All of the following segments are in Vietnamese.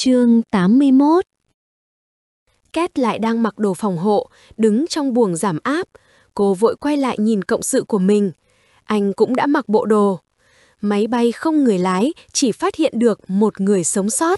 Chương 81. Kate lại đang mặc đồ phòng hộ, đứng trong buồng giảm áp. Cô vội quay lại nhìn cộng sự của mình. Anh cũng đã mặc bộ đồ. Máy bay không người lái, chỉ phát hiện được một người sống sót.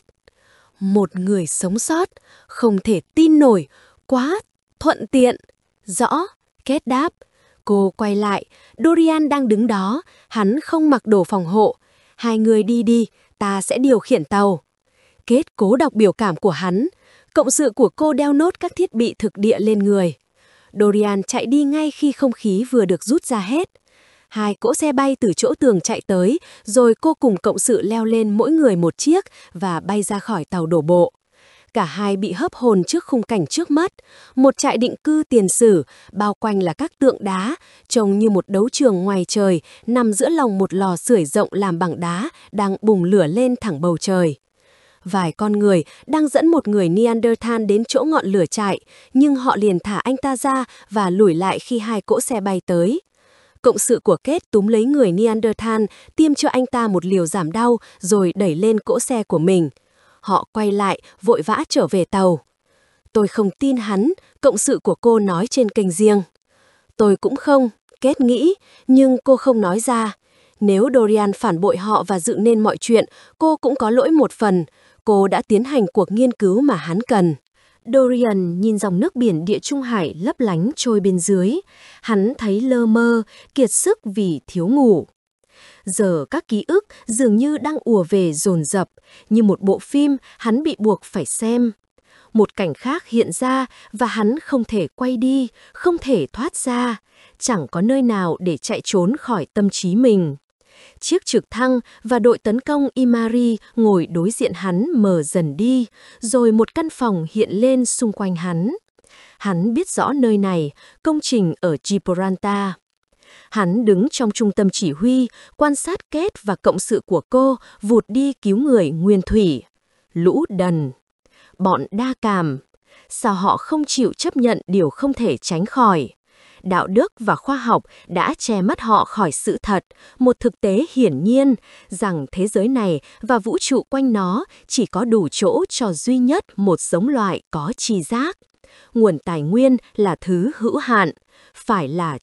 Một người sống sót, không thể tin nổi, quá thuận tiện. Rõ, Kate đáp. Cô quay lại, Dorian đang đứng đó, hắn không mặc đồ phòng hộ. Hai người đi, ta sẽ điều khiển tàu. Kate cố đọc biểu cảm của hắn. Cộng sự của cô đeo nốt các thiết bị thực địa lên người. Dorian chạy đi ngay khi không khí vừa được rút ra hết. Hai cỗ xe bay từ chỗ tường chạy tới, rồi cô cùng cộng sự leo lên mỗi người một chiếc và bay ra khỏi tàu đổ bộ. Cả hai bị hớp hồn trước khung cảnh trước mắt. Một trại định cư tiền sử, bao quanh là các tượng đá, trông như một đấu trường ngoài trời, nằm giữa lòng một lò sưởi rộng làm bằng đá, đang bùng lửa lên thẳng bầu trời. Vài con người đang dẫn một người Neanderthal đến chỗ ngọn lửa trại, nhưng họ liền thả anh ta ra và lùi lại khi hai cỗ xe bay tới. Cộng sự của Kate túm lấy người Neanderthal, tiêm cho anh ta một liều giảm đau, rồi đẩy lên cỗ xe của mình. Họ quay lại, vội vã trở về tàu. Tôi không tin hắn, cộng sự của cô nói trên kênh riêng. Tôi cũng không, Kate nghĩ, nhưng cô không nói ra. Nếu Dorian phản bội họ và dựng nên mọi chuyện, cô cũng có lỗi một phần. Cô đã tiến hành cuộc nghiên cứu mà hắn cần. Dorian nhìn dòng nước biển Địa Trung Hải lấp lánh trôi bên dưới. Hắn thấy lơ mơ, kiệt sức vì thiếu ngủ. Giờ các ký ức dường như đang ùa về dồn dập, như một bộ phim hắn bị buộc phải xem. Một cảnh khác hiện ra và hắn không thể quay đi, không thể thoát ra. Chẳng có nơi nào để chạy trốn khỏi tâm trí mình. Chiếc trực thăng và đội tấn công Imari ngồi đối diện hắn mờ dần đi, rồi một căn phòng hiện lên xung quanh hắn. Hắn biết rõ nơi này, công trình ở Gibraltar. Hắn đứng trong trung tâm chỉ huy, quan sát Kate và cộng sự của cô vụt đi cứu người nguyên thủy. Lũ đần. Bọn đa cảm. Sao họ không chịu chấp nhận điều không thể tránh khỏi? Đạo đức và khoa học đã che mắt họ khỏi sự thật, một thực tế hiển nhiên, rằng thế giới này và vũ trụ quanh nó chỉ có đủ chỗ cho duy nhất một giống loài có tri giác. Nguồn tài nguyên là thứ hữu hạn, phải là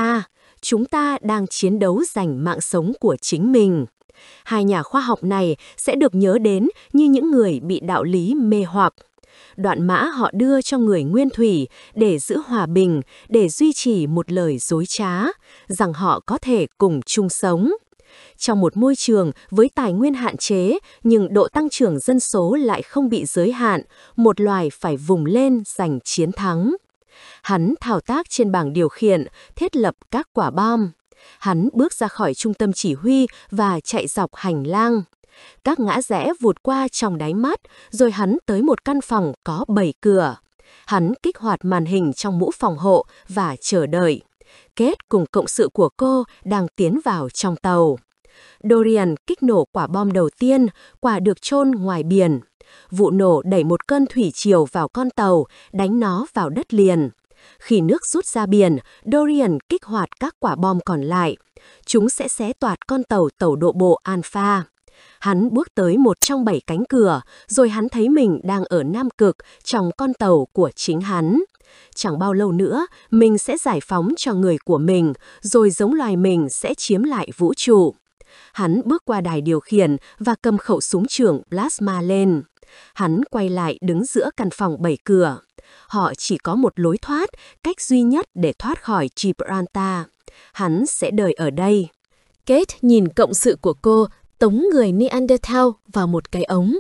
chúng ta đang chiến đấu giành mạng sống của chính mình. Hai nhà khoa học này sẽ được nhớ đến như những người bị đạo lý mê hoặc. Đoạn mã họ đưa cho người nguyên thủy để giữ hòa bình, để duy trì một lời dối trá, rằng họ có thể cùng chung sống. Trong một môi trường với tài nguyên hạn chế, nhưng độ tăng trưởng dân số lại không bị giới hạn, một loài phải vùng lên giành chiến thắng. Hắn thao tác trên bảng điều khiển, thiết lập các quả bom. Hắn bước ra khỏi trung tâm chỉ huy và chạy dọc hành lang. Các ngã rẽ vụt qua trong đáy mắt, rồi hắn tới một căn phòng có 7 cửa. Hắn kích hoạt màn hình trong mũ phòng hộ và chờ đợi. Kate cùng cộng sự của cô đang tiến vào trong tàu. Dorian kích nổ quả bom đầu tiên, quả được chôn ngoài biển. Vụ nổ đẩy một cơn thủy triều vào con tàu, đánh nó vào đất liền. Khi nước rút ra biển, Dorian kích hoạt các quả bom còn lại. Chúng sẽ xé toạc con tàu đổ bộ Alpha. Hắn bước tới một trong 7 cánh cửa, rồi hắn thấy mình đang ở Nam Cực trong con tàu của chính hắn. Chẳng bao lâu nữa, mình sẽ giải phóng cho người của mình, rồi giống loài mình sẽ chiếm lại vũ trụ. Hắn bước qua đài điều khiển và cầm khẩu súng trường plasma lên. Hắn quay lại đứng giữa căn phòng 7 cửa. Họ chỉ có một lối thoát, cách duy nhất để thoát khỏi Gibraltar. Hắn sẽ đợi ở đây. Kate nhìn cộng sự của cô tống người Neanderthal vào một cái ống.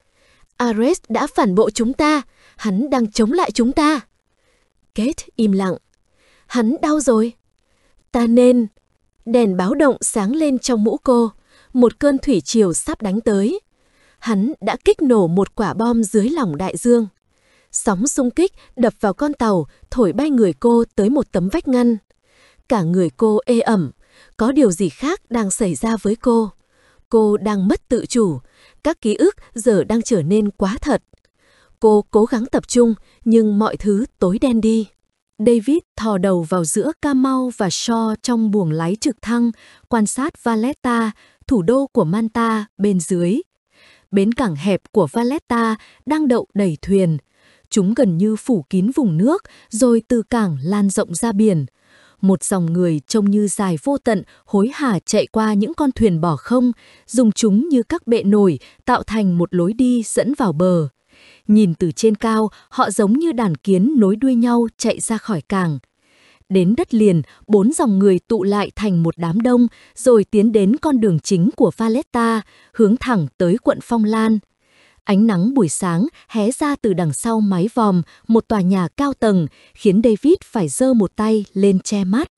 Ares đã phản bội chúng ta, hắn đang chống lại chúng ta. Kate im lặng. Hắn đau rồi. Ta nên... Đèn báo động sáng lên trong mũ cô. Một cơn thủy triều sắp đánh tới. Hắn đã kích nổ một quả bom dưới lòng đại dương. Sóng xung kích đập vào con tàu, thổi bay người cô tới một tấm vách ngăn. Cả người cô ê ẩm. Có điều gì khác đang xảy ra với cô. Cô đang mất tự chủ. Các ký ức giờ đang trở nên quá thật. Cô cố gắng tập trung, nhưng mọi thứ tối đen đi. David thò đầu vào giữa Kamau và Shaw trong buồng lái trực thăng, quan sát Valletta, thủ đô của Manta, bên dưới. bến cảng hẹp của Valletta đang đậu đầy thuyền. Chúng gần như phủ kín vùng nước, rồi từ cảng lan rộng ra biển. Một dòng người trông như dài vô tận hối hả chạy qua những con thuyền bỏ không, dùng chúng như các bệ nổi tạo thành một lối đi dẫn vào bờ. Nhìn từ trên cao, họ giống như đàn kiến nối đuôi nhau chạy ra khỏi cảng. Đến đất liền, 4 dòng người tụ lại thành một đám đông, rồi tiến đến con đường chính của Valletta, hướng thẳng tới quận Phong Lan. Ánh nắng buổi sáng hé ra từ đằng sau mái vòm một tòa nhà cao tầng, khiến David phải giơ một tay lên che mắt.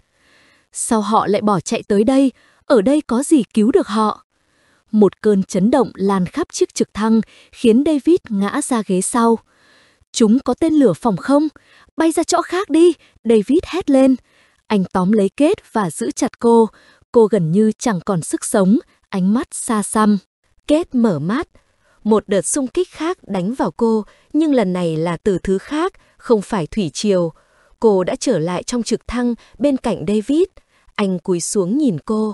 Sao họ lại bỏ chạy tới đây? Ở đây có gì cứu được họ? Một cơn chấn động lan khắp chiếc trực thăng, khiến David ngã ra ghế sau. Chúng có tên lửa phòng không? Bay ra chỗ khác đi! David hét lên. Anh tóm lấy Kate và giữ chặt cô. Cô gần như chẳng còn sức sống, ánh mắt xa xăm. Kate mở mắt. Một đợt xung kích khác đánh vào cô, nhưng lần này là từ thứ khác, không phải thủy triều. Cô đã trở lại trong trực thăng bên cạnh David. Anh cúi xuống nhìn cô.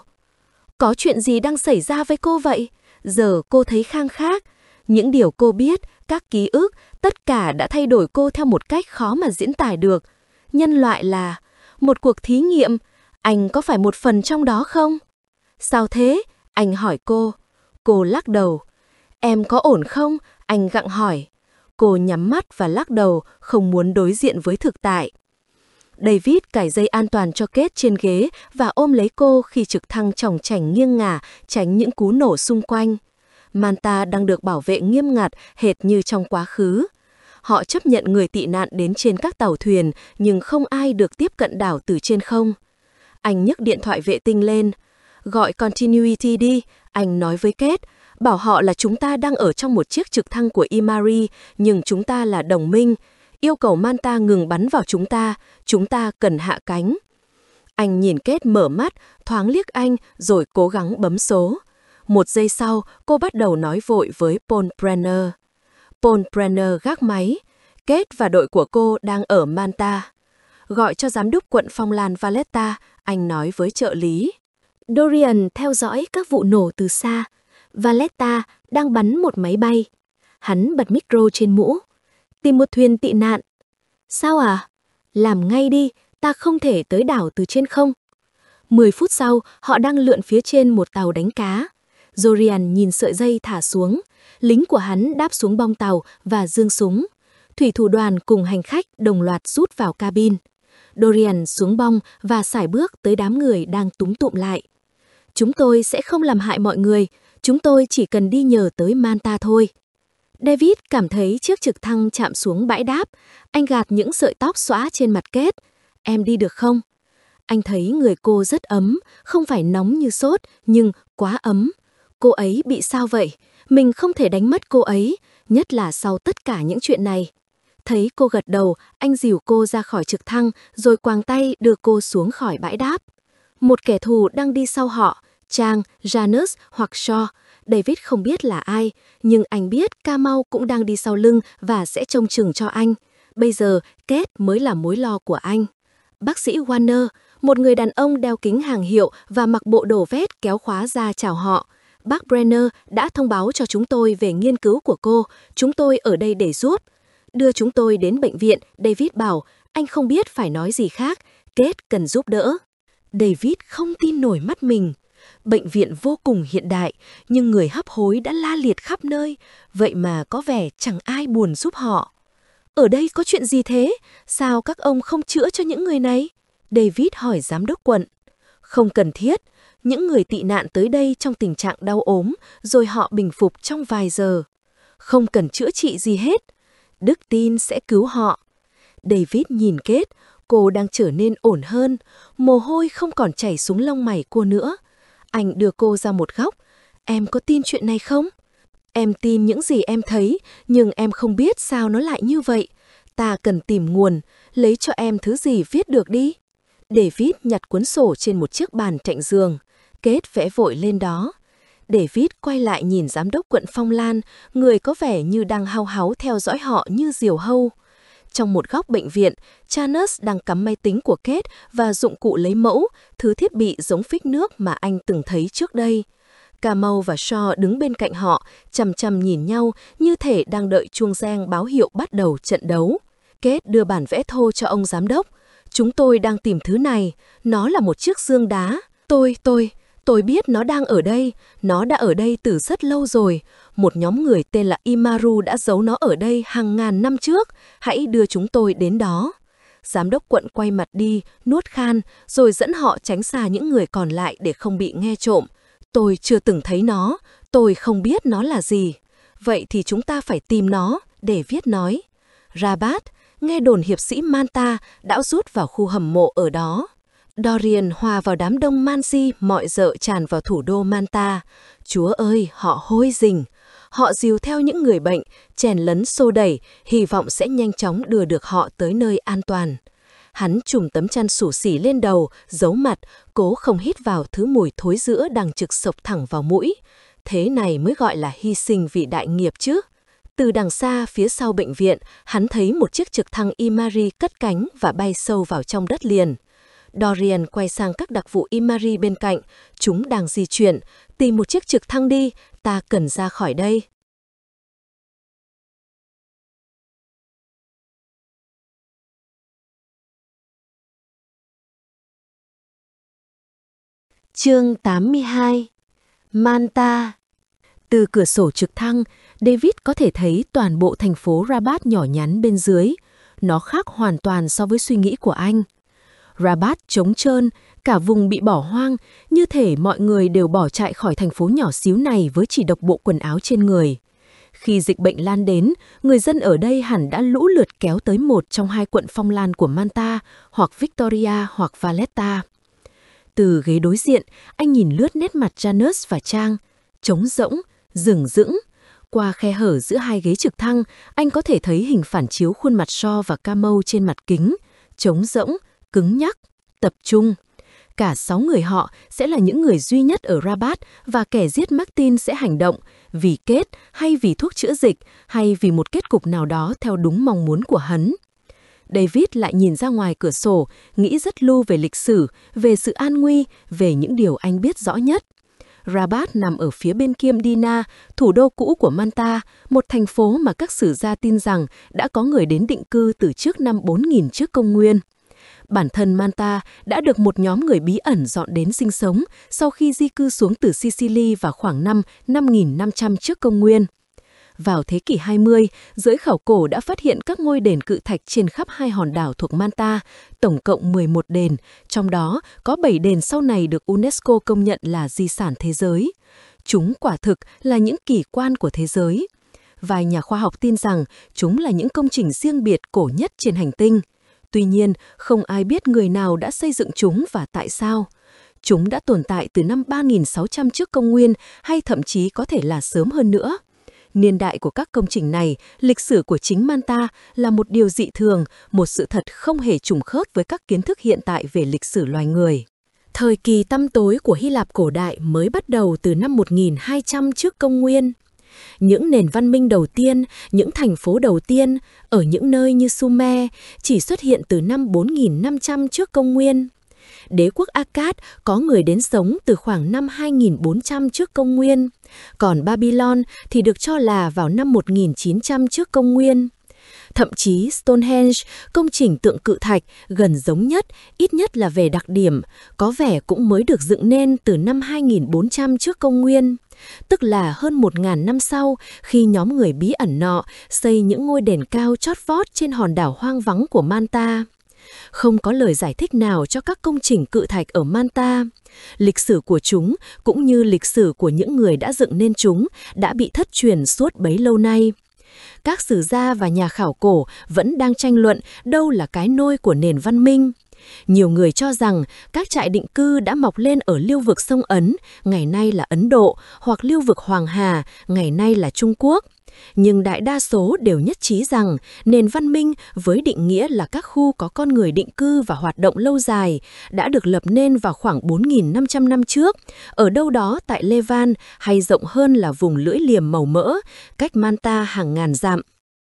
Có chuyện gì đang xảy ra với cô vậy? Giờ cô thấy khang khác. Những điều cô biết, các ký ức, tất cả đã thay đổi cô theo một cách khó mà diễn tả được. Nhân loại là một cuộc thí nghiệm. Anh có phải một phần trong đó không? Sao thế? Anh hỏi cô. Cô lắc đầu. Em có ổn không? Anh gặng hỏi. Cô nhắm mắt và lắc đầu, không muốn đối diện với thực tại. David cài dây an toàn cho Kate trên ghế và ôm lấy cô khi trực thăng chòng chành nghiêng ngả, tránh những cú nổ xung quanh. Manta đang được bảo vệ nghiêm ngặt, hệt như trong quá khứ. Họ chấp nhận người tị nạn đến trên các tàu thuyền, nhưng không ai được tiếp cận đảo từ trên không. Anh nhấc điện thoại vệ tinh lên. Gọi Continuity đi, anh nói với Kate. Bảo họ là chúng ta đang ở trong một chiếc trực thăng của Imari, nhưng chúng ta là đồng minh. Yêu cầu Manta ngừng bắn vào chúng ta cần hạ cánh. Anh nhìn Kate mở mắt, thoáng liếc anh, rồi cố gắng bấm số. Một giây sau, cô bắt đầu nói vội với Paul Brenner. Paul Brenner gác máy. Kate và đội của cô đang ở Manta. Gọi cho giám đốc quận Phong Lan Valletta, anh nói với trợ lý. Dorian theo dõi các vụ nổ từ xa. Valletta đang bắn một máy bay. Hắn bật micro trên mũ. Tìm một thuyền tị nạn. Sao à? Làm ngay đi, ta không thể tới đảo từ trên không. 10 phút sau, họ đang lượn phía trên một tàu đánh cá. Dorian nhìn sợi dây thả xuống. Lính của hắn đáp xuống bong tàu và giương súng. Thủy thủ đoàn cùng hành khách đồng loạt rút vào cabin. Dorian xuống bong và sải bước tới đám người đang túm tụm lại. Chúng tôi sẽ không làm hại mọi người. Chúng tôi chỉ cần đi nhờ tới Manta thôi. David cảm thấy chiếc trực thăng chạm xuống bãi đáp. Anh gạt những sợi tóc xõa trên mặt Kate. Em đi được không? Anh thấy người cô rất ấm, không phải nóng như sốt, nhưng quá ấm. Cô ấy bị sao vậy? Mình không thể đánh mất cô ấy, nhất là sau tất cả những chuyện này. Thấy cô gật đầu, anh dìu cô ra khỏi trực thăng, rồi quàng tay đưa cô xuống khỏi bãi đáp. Một kẻ thù đang đi sau họ, Chang, Janus hoặc Shaw. David không biết là ai, nhưng anh biết Kamau cũng đang đi sau lưng và sẽ trông chừng cho anh. Bây giờ, Kate mới là mối lo của anh. Bác sĩ Warner, một người đàn ông đeo kính hàng hiệu và mặc bộ đồ vest kéo khóa ra chào họ. Bác Brenner đã thông báo cho chúng tôi về nghiên cứu của cô. Chúng tôi ở đây để giúp. Đưa chúng tôi đến bệnh viện, David bảo. Anh không biết phải nói gì khác. Kate cần giúp đỡ. David không tin nổi mắt mình. Bệnh viện vô cùng hiện đại, nhưng người hấp hối đã la liệt khắp nơi. Vậy mà có vẻ chẳng ai buồn giúp họ. Ở đây có chuyện gì thế? Sao các ông không chữa cho những người này? David hỏi giám đốc quận. Không cần thiết. Những người tị nạn tới đây trong tình trạng đau ốm, rồi họ bình phục trong vài giờ. Không cần chữa trị gì hết. Đức tin sẽ cứu họ. David nhìn Kate, cô đang trở nên ổn hơn. Mồ hôi không còn chảy xuống lông mày cô nữa. Anh đưa cô ra một góc. Em có tin chuyện này không? Em tin những gì em thấy, nhưng em không biết sao nó lại như vậy. Ta cần tìm nguồn, lấy cho em thứ gì viết được đi. David nhặt cuốn sổ trên một chiếc bàn cạnh giường. Kate vẽ vội lên đó. David quay lại nhìn giám đốc quận Phong Lan, người có vẻ như đang hao háo theo dõi họ như diều hâu. Trong một góc bệnh viện, Janus đang cắm máy tính của Kate và dụng cụ lấy mẫu, thứ thiết bị giống phích nước mà anh từng thấy trước đây. Camel và Shaw đứng bên cạnh họ, chằm chằm nhìn nhau như thể đang đợi chuông reng báo hiệu bắt đầu trận đấu. Kate đưa bản vẽ thô cho ông giám đốc. Chúng tôi đang tìm thứ này, nó là một chiếc dương đá. Tôi biết nó đang ở đây, nó đã ở đây từ rất lâu rồi. Một nhóm người tên là Imaru đã giấu nó ở đây hàng ngàn năm trước, hãy đưa chúng tôi đến đó. Giám đốc quận quay mặt đi, nuốt khan, rồi dẫn họ tránh xa những người còn lại để không bị nghe trộm. Tôi chưa từng thấy nó, tôi không biết nó là gì. Vậy thì chúng ta phải tìm nó, để viết nói. Rabat, nghe đồn hiệp sĩ Manta đã rút vào khu hầm mộ ở đó. Dorian hòa vào đám đông Mansi mọi dợ tràn vào thủ đô Manta. Chúa ơi, họ hôi rình. Họ dìu theo những người bệnh, chèn lấn xô đẩy, hy vọng sẽ nhanh chóng đưa được họ tới nơi an toàn. Hắn trùm tấm chăn xù xì lên đầu, giấu mặt, cố không hít vào thứ mùi thối rữa đang trực sộc thẳng vào mũi. Thế này mới gọi là hy sinh vì đại nghiệp chứ. Từ đằng xa phía sau bệnh viện, hắn thấy một chiếc trực thăng Imari cất cánh và bay sâu vào trong đất liền. Dorian quay sang các đặc vụ Imari bên cạnh, chúng đang di chuyển, tìm một chiếc trực thăng đi, ta cần ra khỏi đây. Chương 82. Manta. Từ cửa sổ trực thăng, David có thể thấy toàn bộ thành phố Rabat nhỏ nhắn bên dưới. Nó khác hoàn toàn so với suy nghĩ của anh. Rabat trống trơn, cả vùng bị bỏ hoang, như thể mọi người đều bỏ chạy khỏi thành phố nhỏ xíu này với chỉ độc bộ quần áo trên người. Khi dịch bệnh lan đến, người dân ở đây hẳn đã lũ lượt kéo tới một trong hai quận phong lan của Manta, hoặc Victoria hoặc Valletta. Từ ghế đối diện, anh nhìn lướt nét mặt Janus và Trang, trống rỗng, rừng rững. Qua khe hở giữa hai ghế trực thăng, anh có thể thấy hình phản chiếu khuôn mặt Shaw và Camel trên mặt kính, trống rỗng, cứng nhắc, tập trung. Cả 6 người họ sẽ là những người duy nhất ở Rabat và kẻ giết Martin sẽ hành động vì kết hay vì thuốc chữa dịch hay vì một kết cục nào đó theo đúng mong muốn của hắn. David lại nhìn ra ngoài cửa sổ, nghĩ rất lưu về lịch sử, về sự an nguy, về những điều anh biết rõ nhất. Rabat nằm ở phía bên kia Dina, thủ đô cũ của Manta, một thành phố mà các sử gia tin rằng đã có người đến định cư từ trước năm 4000 trước công nguyên. Bản thân Manta đã được một nhóm người bí ẩn dọn đến sinh sống sau khi di cư xuống từ Sicily vào khoảng năm 5500 trước công nguyên. Vào thế kỷ 20, giới khảo cổ đã phát hiện các ngôi đền cự thạch trên khắp hai hòn đảo thuộc Manta, tổng cộng 11 đền, trong đó có 7 đền sau này được UNESCO công nhận là di sản thế giới. Chúng quả thực là những kỳ quan của thế giới. Vài nhà khoa học tin rằng chúng là những công trình riêng biệt cổ nhất trên hành tinh. Tuy nhiên, không ai biết người nào đã xây dựng chúng và tại sao. Chúng đã tồn tại từ năm 3600 trước công nguyên hay thậm chí có thể là sớm hơn nữa. Niên đại của các công trình này, lịch sử của chính Manta là một điều dị thường, một sự thật không hề trùng khớp với các kiến thức hiện tại về lịch sử loài người. Thời kỳ tăm tối của Hy Lạp cổ đại mới bắt đầu từ năm 1200 trước công nguyên. Những nền văn minh đầu tiên, những thành phố đầu tiên ở những nơi như Sumer chỉ xuất hiện từ năm 4500 trước công nguyên. Đế quốc Akkad có người đến sống từ khoảng năm 2400 trước công nguyên, còn Babylon thì được cho là vào năm 1900 trước công nguyên. Thậm chí Stonehenge, công trình tượng cự thạch gần giống nhất, ít nhất là về đặc điểm, có vẻ cũng mới được dựng nên từ năm 2400 trước công nguyên, tức là hơn 1000 năm sau khi nhóm người bí ẩn nọ xây những ngôi đền cao chót vót trên hòn đảo hoang vắng của Manta. Không có lời giải thích nào cho các công trình cự thạch ở Manta. Lịch sử của chúng, cũng như lịch sử của những người đã dựng nên chúng, đã bị thất truyền suốt bấy lâu nay. Các sử gia và nhà khảo cổ vẫn đang tranh luận đâu là cái nôi của nền văn minh. Nhiều người cho rằng các trại định cư đã mọc lên ở lưu vực sông Ấn, ngày nay là Ấn Độ, hoặc lưu vực Hoàng Hà, ngày nay là Trung Quốc. Nhưng đại đa số đều nhất trí rằng nền văn minh với định nghĩa là các khu có con người định cư và hoạt động lâu dài đã được lập nên vào khoảng 4.500 năm trước, ở đâu đó tại Levan hay rộng hơn là vùng lưỡi liềm màu mỡ, cách Manta hàng ngàn dặm.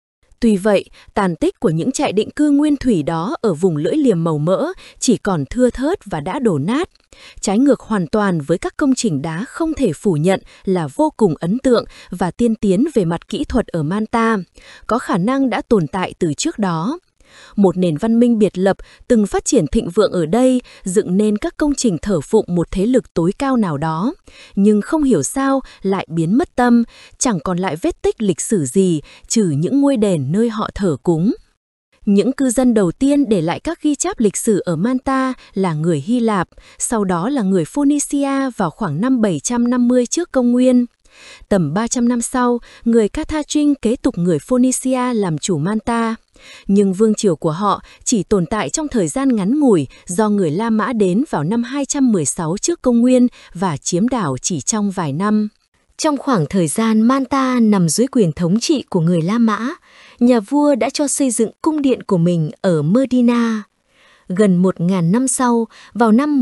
Tuy vậy, tàn tích của những trại định cư nguyên thủy đó ở vùng lưỡi liềm màu mỡ chỉ còn thưa thớt và đã đổ nát. Trái ngược hoàn toàn với các công trình đá không thể phủ nhận là vô cùng ấn tượng và tiên tiến về mặt kỹ thuật ở Manta, có khả năng đã tồn tại từ trước đó. Một nền văn minh biệt lập từng phát triển thịnh vượng ở đây, dựng nên các công trình thờ phụng một thế lực tối cao nào đó. Nhưng không hiểu sao lại biến mất tâm, chẳng còn lại vết tích lịch sử gì, trừ những ngôi đền nơi họ thờ cúng. Những cư dân đầu tiên để lại các ghi chép lịch sử ở Manta là người Hy Lạp, sau đó là người Phoenicia vào khoảng năm 750 trước công nguyên. Tầm 300 năm sau, người Carthagine kế tục người Phoenicia làm chủ Manta. Nhưng vương triều của họ chỉ tồn tại trong thời gian ngắn ngủi do người La Mã đến vào năm 216 trước công nguyên và chiếm đảo chỉ trong vài năm. Trong khoảng thời gian Manta nằm dưới quyền thống trị của người La Mã, nhà vua đã cho xây dựng cung điện của mình ở Merdina. Gần 1.000 năm sau, vào năm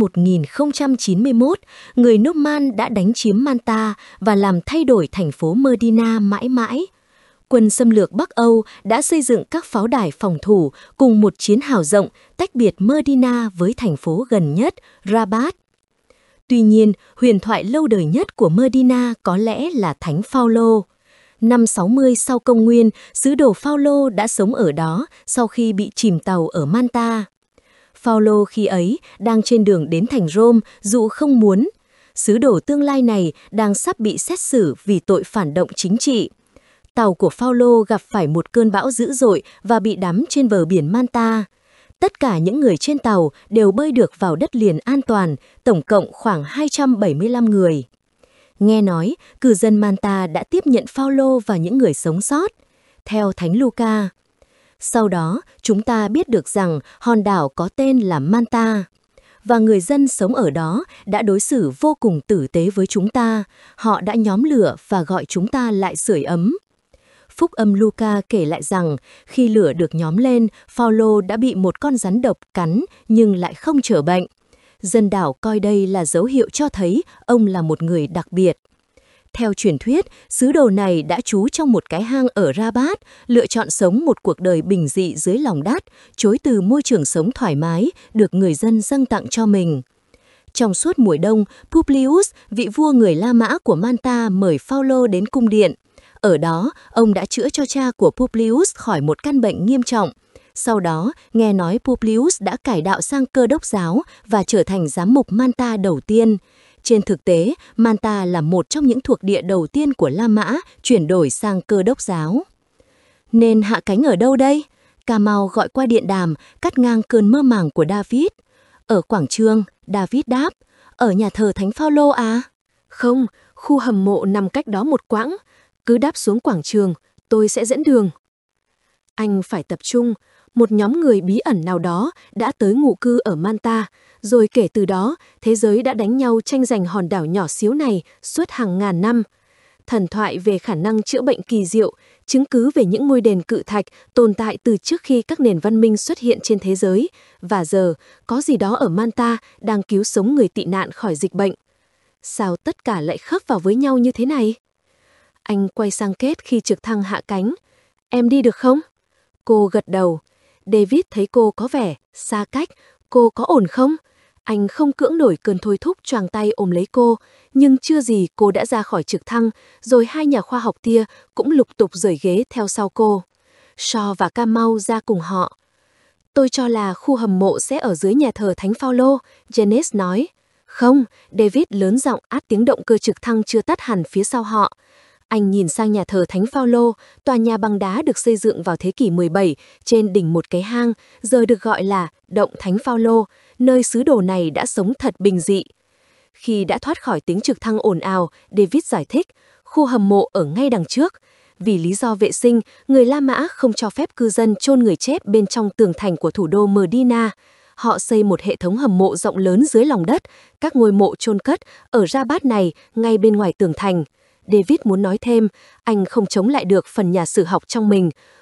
1091, người Norman đã đánh chiếm Manta và làm thay đổi thành phố Merdina mãi mãi. Quân xâm lược Bắc Âu đã xây dựng các pháo đài phòng thủ cùng một chiến hào rộng tách biệt Merdina với thành phố gần nhất, Rabat. Tuy nhiên, huyền thoại lâu đời nhất của Merdina có lẽ là Thánh Phaolô. Năm 60 sau công nguyên, sứ đồ Phaolô đã sống ở đó sau khi bị chìm tàu ở Manta. Phaolô khi ấy đang trên đường đến thành Rome dù không muốn. Sứ đồ tương lai này đang sắp bị xét xử vì tội phản động chính trị. Tàu của Phaolô gặp phải một cơn bão dữ dội và bị đắm trên bờ biển Manta. Tất cả những người trên tàu đều bơi được vào đất liền an toàn, tổng cộng khoảng 275 người. Nghe nói, cư dân Manta đã tiếp nhận Phaolô và những người sống sót. Theo Thánh Luca, sau đó chúng ta biết được rằng hòn đảo có tên là Manta. Và người dân sống ở đó đã đối xử vô cùng tử tế với chúng ta. Họ đã nhóm lửa và gọi chúng ta lại sưởi ấm. Phúc âm Luca kể lại rằng khi lửa được nhóm lên, Phaolô đã bị một con rắn độc cắn nhưng lại không trở bệnh. Dân đảo coi đây là dấu hiệu cho thấy ông là một người đặc biệt. Theo truyền thuyết, sứ đồ này đã trú trong một cái hang ở Rabat, lựa chọn sống một cuộc đời bình dị dưới lòng đất, chối từ môi trường sống thoải mái được người dân dâng tặng cho mình. Trong suốt mùa đông, Publius, vị vua người La Mã của Manta, mời Phaolô đến cung điện. Ở đó, ông đã chữa cho cha của Publius khỏi một căn bệnh nghiêm trọng. Sau đó, nghe nói Publius đã cải đạo sang Cơ đốc giáo và trở thành giám mục Manta đầu tiên. Trên thực tế, Manta là một trong những thuộc địa đầu tiên của La Mã chuyển đổi sang Cơ đốc giáo. Nên hạ cánh ở đâu đây? Cà-mau gọi qua điện đàm, cắt ngang cơn mơ màng của David. Ở quảng trường, David đáp, ở nhà thờ Thánh Phaolô à? Không, khu hầm mộ nằm cách đó một quãng. Cứ đáp xuống quảng trường, tôi sẽ dẫn đường. Anh phải tập trung, một nhóm người bí ẩn nào đó đã tới ngụ cư ở Manta, rồi kể từ đó, thế giới đã đánh nhau tranh giành hòn đảo nhỏ xíu này suốt hàng ngàn năm. Thần thoại về khả năng chữa bệnh kỳ diệu, chứng cứ về những ngôi đền cự thạch tồn tại từ trước khi các nền văn minh xuất hiện trên thế giới, và giờ có gì đó ở Manta đang cứu sống người tị nạn khỏi dịch bệnh. Sao tất cả lại khớp vào với nhau như thế này? Anh quay sang Kate khi trực thăng hạ cánh. Em đi được không? Cô gật đầu. David thấy cô có vẻ xa cách. Cô có ổn không? Anh không cưỡng nổi cơn thôi thúc choàng tay ôm lấy cô. Nhưng chưa gì cô đã ra khỏi trực thăng, rồi hai nhà khoa học kia cũng lục tục rời ghế theo sau cô. Shaw và Cà-mau ra cùng họ. Tôi cho là khu hầm mộ sẽ ở dưới nhà thờ Thánh Phaolô, Janice nói. Không, David lớn giọng át tiếng động cơ trực thăng chưa tắt hẳn phía sau họ. Anh nhìn sang nhà thờ Thánh Phaolô, tòa nhà bằng đá được xây dựng vào thế kỷ 17 trên đỉnh một cái hang, giờ được gọi là Động Thánh Phaolô, nơi sứ đồ này đã sống thật bình dị. Khi đã thoát khỏi tiếng trực thăng ồn ào, David giải thích, khu hầm mộ ở ngay đằng trước. Vì lý do vệ sinh, người La Mã không cho phép cư dân chôn người chết bên trong tường thành của thủ đô Merdina. Họ xây một hệ thống hầm mộ rộng lớn dưới lòng đất, các ngôi mộ chôn cất ở Rabat này ngay bên ngoài tường thành. David muốn nói thêm, anh không chống lại được phần nhà sử học trong mình.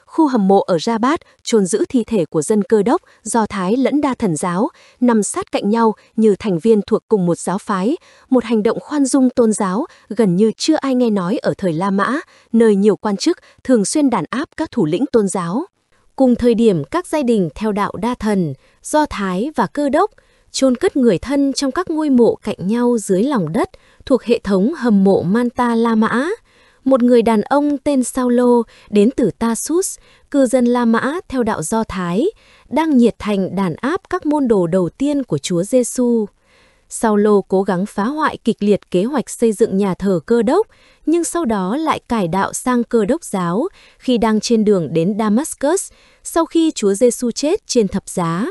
khu hầm mộ ở Rabat chôn giữ thi thể của dân Cơ đốc, Do Thái lẫn Đa Thần giáo, nằm sát cạnh nhau như thành viên thuộc cùng một giáo phái, một hành động khoan dung tôn giáo gần như chưa ai nghe nói ở thời La Mã, nơi nhiều quan chức thường xuyên đàn áp các thủ lĩnh tôn giáo. Cùng thời điểm các gia đình theo đạo Đa Thần, Do Thái và Cơ đốc chôn cất người thân trong các ngôi mộ cạnh nhau dưới lòng đất thuộc hệ thống hầm mộ Manta La Mã. Một người đàn ông tên Saulo đến từ Tarsus, cư dân La Mã theo đạo Do Thái, đang nhiệt thành đàn áp các môn đồ đầu tiên của Chúa Giêsu. Saulo cố gắng phá hoại kịch liệt kế hoạch xây dựng nhà thờ Cơ đốc, nhưng sau đó lại cải đạo sang Cơ đốc giáo khi đang trên đường đến Damascus sau khi Chúa Giêsu chết trên thập giá.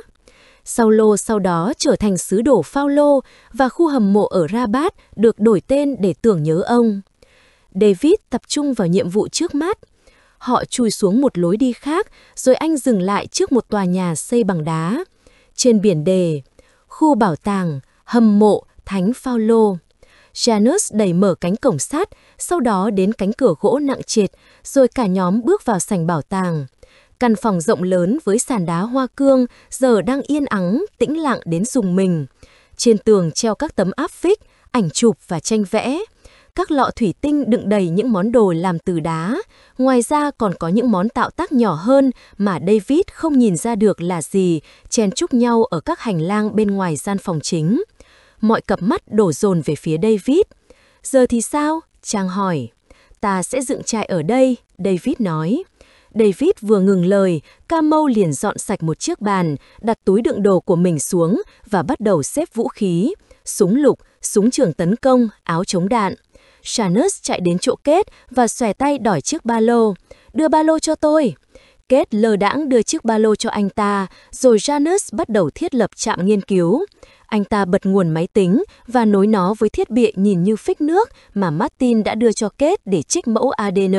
Saulo sau đó trở thành sứ đồ Phao-lô và khu hầm mộ ở Rabat được đổi tên để tưởng nhớ ông. David tập trung vào nhiệm vụ trước mắt. Họ chui xuống một lối đi khác, rồi anh dừng lại trước một tòa nhà xây bằng đá. Trên biển đề, khu bảo tàng, hầm mộ, Thánh Phao-lô. Janus đẩy mở cánh cổng sắt, sau đó đến cánh cửa gỗ nặng trệt, rồi cả nhóm bước vào sảnh bảo tàng. Căn phòng rộng lớn với sàn đá hoa cương giờ đang yên ắng, tĩnh lặng đến rùng mình. Trên tường treo các tấm áp phích, ảnh chụp và tranh vẽ. Các lọ thủy tinh đựng đầy những món đồ làm từ đá. Ngoài ra còn có những món tạo tác nhỏ hơn mà David không nhìn ra được là gì, chen chúc nhau ở các hành lang bên ngoài gian phòng chính. Mọi cặp mắt đổ dồn về phía David. Giờ thì sao? Trang hỏi. Ta sẽ dựng trại ở đây, David nói. David vừa ngừng lời, Camo liền dọn sạch một chiếc bàn, đặt túi đựng đồ của mình xuống và bắt đầu xếp vũ khí. Súng lục, súng trường tấn công, áo chống đạn. Janus chạy đến chỗ Kết và xòe tay đòi chiếc ba lô. Đưa ba lô cho tôi. Kết lơ đãng đưa chiếc ba lô cho anh ta, rồi Janus bắt đầu thiết lập trạm nghiên cứu. Anh ta bật nguồn máy tính và nối nó với thiết bị nhìn như phích nước mà Martin đã đưa cho Kết để trích mẫu ADN.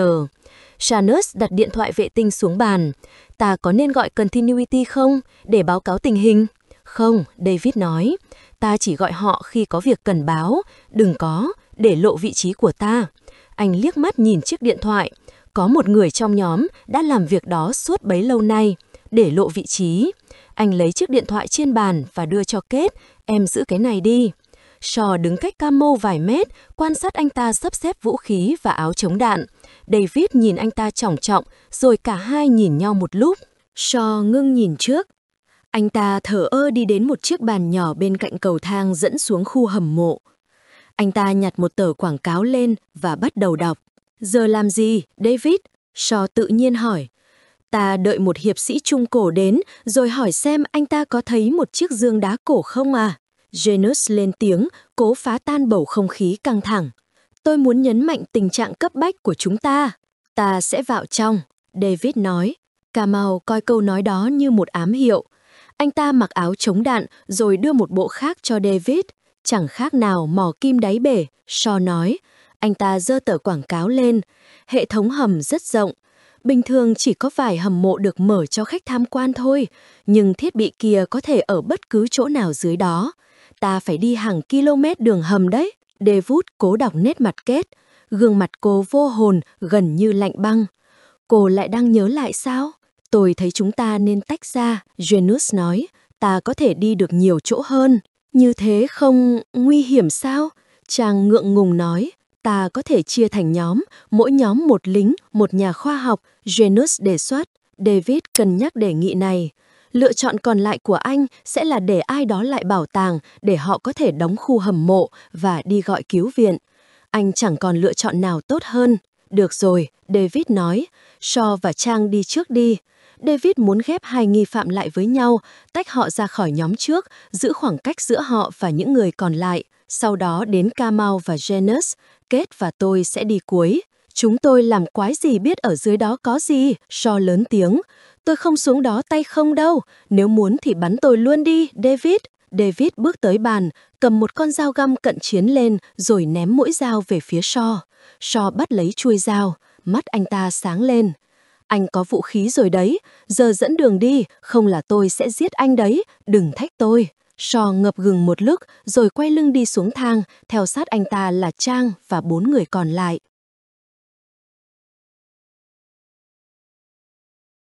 Janus đặt điện thoại vệ tinh xuống bàn. Ta có nên gọi Continuity không, để báo cáo tình hình? Không, David nói. Ta chỉ gọi họ khi có việc cần báo, đừng có, để lộ vị trí của ta. Anh liếc mắt nhìn chiếc điện thoại. Có một người trong nhóm đã làm việc đó suốt bấy lâu nay, để lộ vị trí. Anh lấy chiếc điện thoại trên bàn và đưa cho Kết. Em giữ cái này đi. Shaw đứng cách Camo vài mét, quan sát anh ta sắp xếp vũ khí và áo chống đạn. David nhìn anh ta chòng chọng, rồi cả hai nhìn nhau một lúc. Shaw ngưng nhìn trước. Anh ta thở ơ đi đến một chiếc bàn nhỏ bên cạnh cầu thang dẫn xuống khu hầm mộ. Anh ta nhặt một tờ quảng cáo lên và bắt đầu đọc. Giờ làm gì, David? Shaw tự nhiên hỏi. Ta đợi một hiệp sĩ Trung Cổ đến, rồi hỏi xem anh ta có thấy một chiếc dương đá cổ không à? Janus lên tiếng, cố phá tan bầu không khí căng thẳng. Tôi muốn nhấn mạnh tình trạng cấp bách của chúng ta. Ta sẽ vào trong, David nói. Kamau coi câu nói đó như một ám hiệu. Anh ta mặc áo chống đạn rồi đưa một bộ khác cho David. Chẳng khác nào mò kim đáy bể, Shaw nói. Anh ta giơ tờ quảng cáo lên. Hệ thống hầm rất rộng. Bình thường chỉ có vài hầm mộ được mở cho khách tham quan thôi, nhưng thiết bị kia có thể ở bất cứ chỗ nào dưới đó. Ta phải đi hàng km đường hầm đấy. David cố đọc nét mặt Kết. Gương mặt cô vô hồn, gần như lạnh băng. Cô lại đang nhớ lại sao? Tôi thấy chúng ta nên tách ra, Janus nói. Ta có thể đi được nhiều chỗ hơn. Như thế không nguy hiểm sao? Chàng ngượng ngùng nói. Ta có thể chia thành nhóm, mỗi nhóm một lính, một nhà khoa học, Janus đề xuất. David cân nhắc đề nghị này. Lựa chọn còn lại của anh sẽ là để ai đó lại bảo tàng để họ có thể đóng khu hầm mộ và đi gọi cứu viện. Anh chẳng còn lựa chọn nào tốt hơn. Được rồi, David nói. Shaw và Trang đi trước đi. David muốn ghép hai nghi phạm lại với nhau, tách họ ra khỏi nhóm trước, giữ khoảng cách giữa họ và những người còn lại. Sau đó đến Kamau và Janus. Kết và tôi sẽ đi cuối. Chúng tôi làm quái gì biết ở dưới đó có gì? Shaw lớn tiếng. Tôi không xuống đó tay không đâu. Nếu muốn thì bắn tôi luôn đi, David. David bước tới bàn, cầm một con dao găm cận chiến lên rồi ném mũi dao về phía Shaw. Shaw bắt lấy chuôi dao. Mắt anh ta sáng lên. Anh có vũ khí rồi đấy. Giờ dẫn đường đi, không là tôi sẽ giết anh đấy. Đừng thách tôi. Shaw ngập ngừng một lúc rồi quay lưng đi xuống thang, theo sát anh ta là Trang và 4 người còn lại.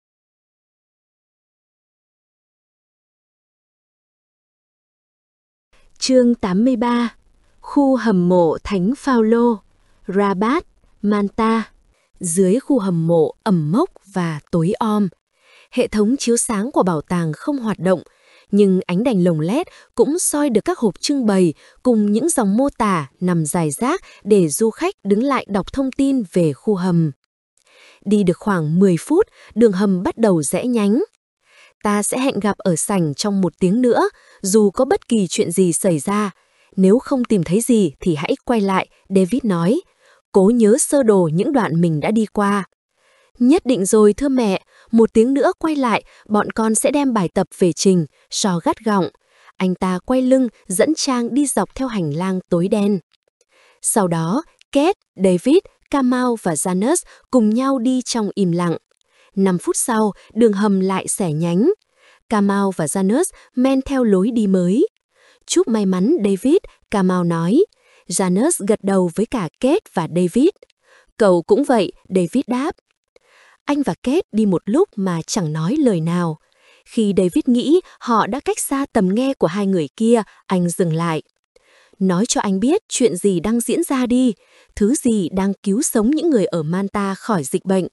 Chương 83. Khu hầm mộ Thánh Phaolô, Rabat, Manta. Dưới khu hầm mộ ẩm mốc và tối om. Hệ thống chiếu sáng của bảo tàng không hoạt động, nhưng ánh đèn lồng LED cũng soi được các hộp trưng bày cùng những dòng mô tả nằm rải rác để du khách đứng lại đọc thông tin về khu hầm. Đi được khoảng 10 phút, đường hầm bắt đầu rẽ nhánh. Ta sẽ hẹn gặp ở sảnh trong 1 tiếng nữa, dù có bất kỳ chuyện gì xảy ra. Nếu không tìm thấy gì thì hãy quay lại, David nói. Cố nhớ sơ đồ những đoạn mình đã đi qua. Nhất định rồi thưa mẹ, 1 tiếng nữa quay lại, bọn con sẽ đem bài tập về trình, Shaw gắt gỏng. Anh ta quay lưng, dẫn Trang đi dọc theo hành lang tối đen. Sau đó, Kate, David, Kamau và Janus cùng nhau đi trong im lặng. 5 phút sau, đường hầm lại xẻ nhánh. Kamau và Janus men theo lối đi mới. Chúc may mắn David, Kamau nói. Janus gật đầu với cả Kate và David. Cậu cũng vậy, David đáp. Anh và Kate đi một lúc mà chẳng nói lời nào. Khi David nghĩ họ đã cách xa tầm nghe của hai người kia, anh dừng lại. Nói cho anh biết chuyện gì đang diễn ra đi, thứ gì đang cứu sống những người ở Manta khỏi dịch bệnh.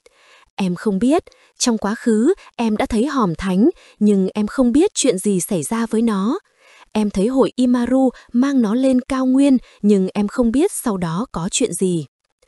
Em không biết, trong quá khứ em đã thấy hòm thánh, nhưng em không biết chuyện gì xảy ra với nó. Em thấy hội Imaru mang nó lên cao nguyên, nhưng em không biết sau đó có chuyện gì.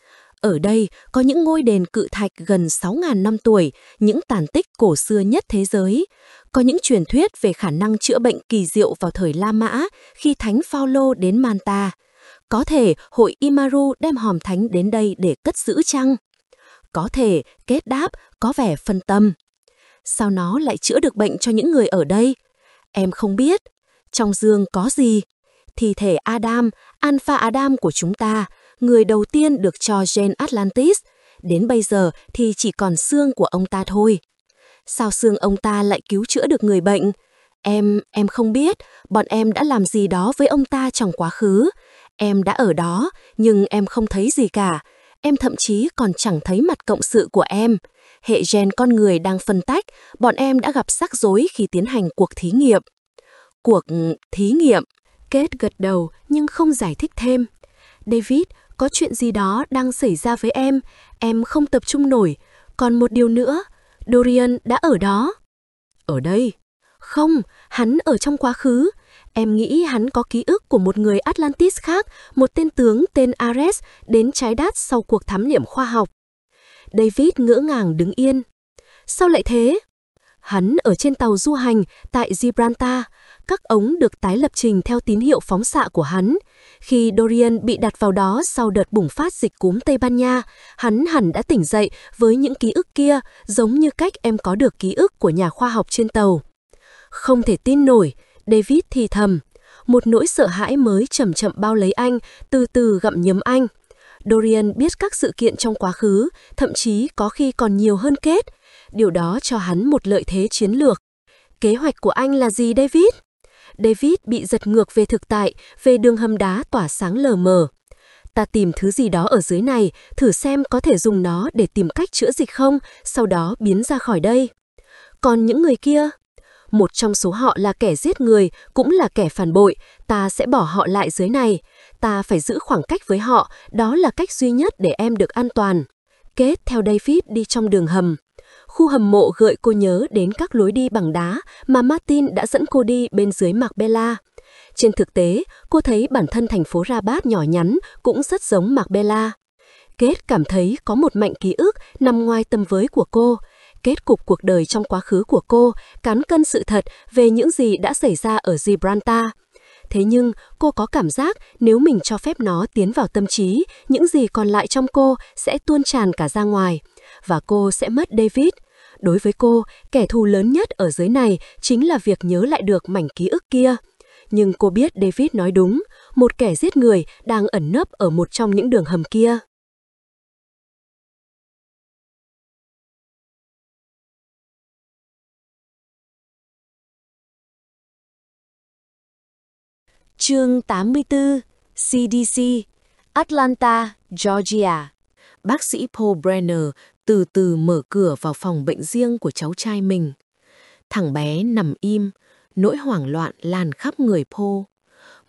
Ở đây có những ngôi đền cự thạch gần 6.000 năm tuổi, những tàn tích cổ xưa nhất thế giới. Có những truyền thuyết về khả năng chữa bệnh kỳ diệu vào thời La Mã khi Thánh Phaolô đến Manta. Có thể hội Imaru đem hòm thánh đến đây để cất giữ chăng? Có thể, Kết đáp, có vẻ phân tâm. Sao nó lại chữa được bệnh cho những người ở đây? Em không biết. Trong giường có gì? Thi thể Adam, Alpha Adam của chúng ta, người đầu tiên được cho gen Atlantis. Đến bây giờ thì chỉ còn xương của ông ta thôi. Sao xương ông ta lại cứu chữa được người bệnh? Em không biết, bọn em đã làm gì đó với ông ta trong quá khứ. Em đã ở đó, nhưng em không thấy gì cả. Em thậm chí còn chẳng thấy mặt cộng sự của em. Hệ gen con người đang phân tách, bọn em đã gặp rắc rối khi tiến hành cuộc thí nghiệm. Cuộc thí nghiệm? Kate gật đầu nhưng không giải thích thêm. David, có chuyện gì đó đang xảy ra với em không tập trung nổi. Còn một điều nữa, Dorian đã ở đó. Ở đây? Không, hắn ở trong quá khứ. Em nghĩ hắn có ký ức của một người Atlantis khác, một tên tướng tên Ares đến trái đất sau cuộc thám hiểm khoa học. David ngỡ ngàng đứng yên. Sao lại thế? Hắn ở trên tàu du hành tại Gibraltar. Các ống được tái lập trình theo tín hiệu phóng xạ của hắn. Khi Dorian bị đặt vào đó sau đợt bùng phát dịch cúm Tây Ban Nha, hắn hẳn đã tỉnh dậy với những ký ức kia, giống như cách em có được ký ức của nhà khoa học trên tàu. Không thể tin nổi, David thì thầm. Một nỗi sợ hãi mới chậm chậm bao lấy anh, từ từ gặm nhấm anh. Dorian biết các sự kiện trong quá khứ, thậm chí có khi còn nhiều hơn Kate. Điều đó cho hắn một lợi thế chiến lược. Kế hoạch của anh là gì, David? David bị giật ngược về thực tại, về đường hầm đá tỏa sáng lờ mờ. Ta tìm thứ gì đó ở dưới này, thử xem có thể dùng nó để tìm cách chữa dịch không, sau đó biến ra khỏi đây. Còn những người kia? Một trong số họ là kẻ giết người, cũng là kẻ phản bội, ta sẽ bỏ họ lại dưới này. Ta phải giữ khoảng cách với họ, đó là cách duy nhất để em được an toàn. Kate theo David đi trong đường hầm. Khu hầm mộ gợi cô nhớ đến các lối đi bằng đá mà Martin đã dẫn cô đi bên dưới Marbella. Trên thực tế, cô thấy bản thân thành phố Rabat nhỏ nhắn cũng rất giống Marbella. Kate cảm thấy có một mảnh ký ức nằm ngoài tầm với của cô. Kết cục cuộc đời trong quá khứ của cô cán cân sự thật về những gì đã xảy ra ở Gibraltar. Thế nhưng cô có cảm giác nếu mình cho phép nó tiến vào tâm trí, những gì còn lại trong cô sẽ tuôn tràn cả ra ngoài. Và cô sẽ mất David. Đối với cô, kẻ thù lớn nhất ở dưới này chính là việc nhớ lại được mảnh ký ức kia. Nhưng cô biết David nói đúng, một kẻ giết người đang ẩn nấp ở một trong những đường hầm kia. Chương 84. CDC, Atlanta, Georgia. Bác sĩ Paul Brenner từ từ mở cửa vào phòng bệnh riêng của cháu trai mình. Thằng bé nằm im, nỗi hoảng loạn lan khắp người Paul.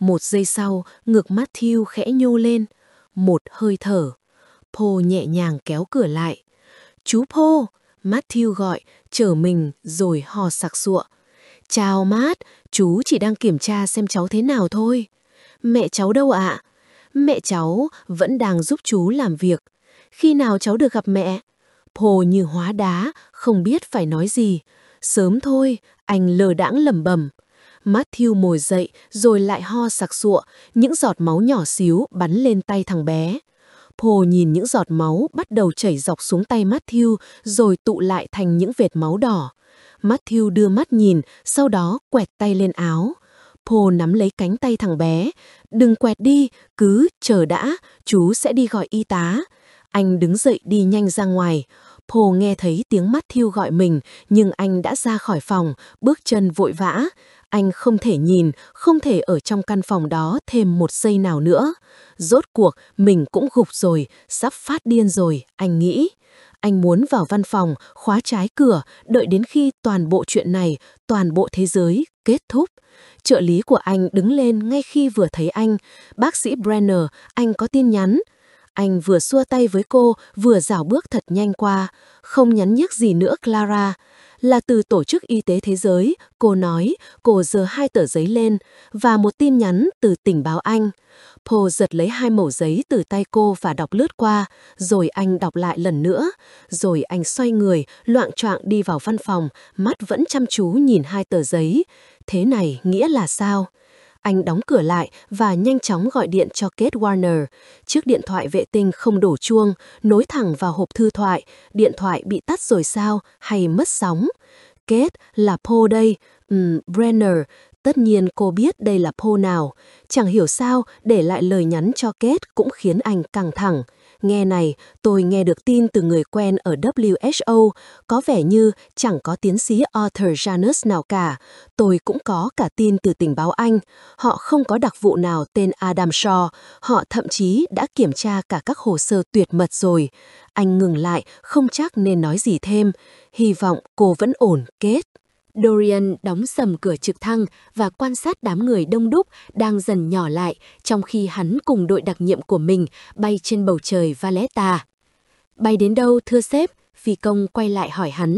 1 giây sau, ngực Matthew khẽ nhô lên. 1 hơi thở. Paul nhẹ nhàng kéo cửa lại. Chú Paul, Matthew gọi, chở mình rồi hò sặc sụa. Chào Matt, chú chỉ đang kiểm tra xem cháu thế nào thôi. Mẹ cháu đâu ạ? Mẹ cháu vẫn đang giúp chú làm việc. Khi nào cháu được gặp mẹ? Paul như hóa đá, không biết phải nói gì. Sớm thôi, anh lờ đãng lẩm bẩm. Matthew ngồi dậy rồi lại ho sặc sụa, những giọt máu nhỏ xíu bắn lên tay thằng bé. Paul nhìn những giọt máu bắt đầu chảy dọc xuống tay Matthew rồi tụ lại thành những vệt máu đỏ. Matthew đưa mắt nhìn, sau đó quẹt tay lên áo. Paul nắm lấy cánh tay thằng bé. Đừng quẹt đi, cứ chờ đã, chú sẽ đi gọi y tá. Anh đứng dậy đi nhanh ra ngoài. Paul nghe thấy tiếng Matthew gọi mình, nhưng anh đã ra khỏi phòng, bước chân vội vã. Anh không thể nhìn, không thể ở trong căn phòng đó thêm 1 giây nào nữa. Rốt cuộc, mình cũng gục rồi, sắp phát điên rồi, anh nghĩ. Anh muốn vào văn phòng, khóa trái cửa, đợi đến khi toàn bộ chuyện này, toàn bộ thế giới kết thúc. Trợ lý của anh đứng lên ngay khi vừa thấy anh. Bác sĩ Brenner, anh có tin nhắn. Anh vừa xua tay với cô, vừa rảo bước thật nhanh qua. Không nhắn nhắc gì nữa Clara. Là từ Tổ chức Y tế Thế giới, cô nói, cô giơ 2 tờ giấy lên, và một tin nhắn từ tình báo Anh. Paul giật lấy 2 mẩu giấy từ tay cô và đọc lướt qua, rồi anh đọc lại lần nữa. Rồi anh xoay người, loạng choạng đi vào văn phòng, mắt vẫn chăm chú nhìn 2 tờ giấy. Thế này nghĩa là sao? Anh đóng cửa lại và nhanh chóng gọi điện cho Kate Warner. Chiếc điện thoại vệ tinh không đổ chuông, nối thẳng vào hộp thư thoại. Điện thoại bị tắt rồi sao, hay mất sóng? Kate, là Paul đây. Brenner, tất nhiên cô biết đây là Paul nào. Chẳng hiểu sao, để lại lời nhắn cho Kate cũng khiến anh căng thẳng. Nghe này, tôi nghe được tin từ người quen ở WHO, có vẻ như chẳng có tiến sĩ Arthur Janus nào cả. Tôi cũng có cả tin từ tình báo Anh. Họ không có đặc vụ nào tên Adam Shaw. Họ thậm chí đã kiểm tra cả các hồ sơ tuyệt mật rồi. Anh ngừng lại, không chắc nên nói gì thêm. Hy vọng cô vẫn ổn, Kate. Dorian đóng sầm cửa trực thăng và quan sát đám người đông đúc đang dần nhỏ lại trong khi hắn cùng đội đặc nhiệm của mình bay trên bầu trời Valletta. Bay đến đâu thưa sếp? Phi công quay lại hỏi hắn.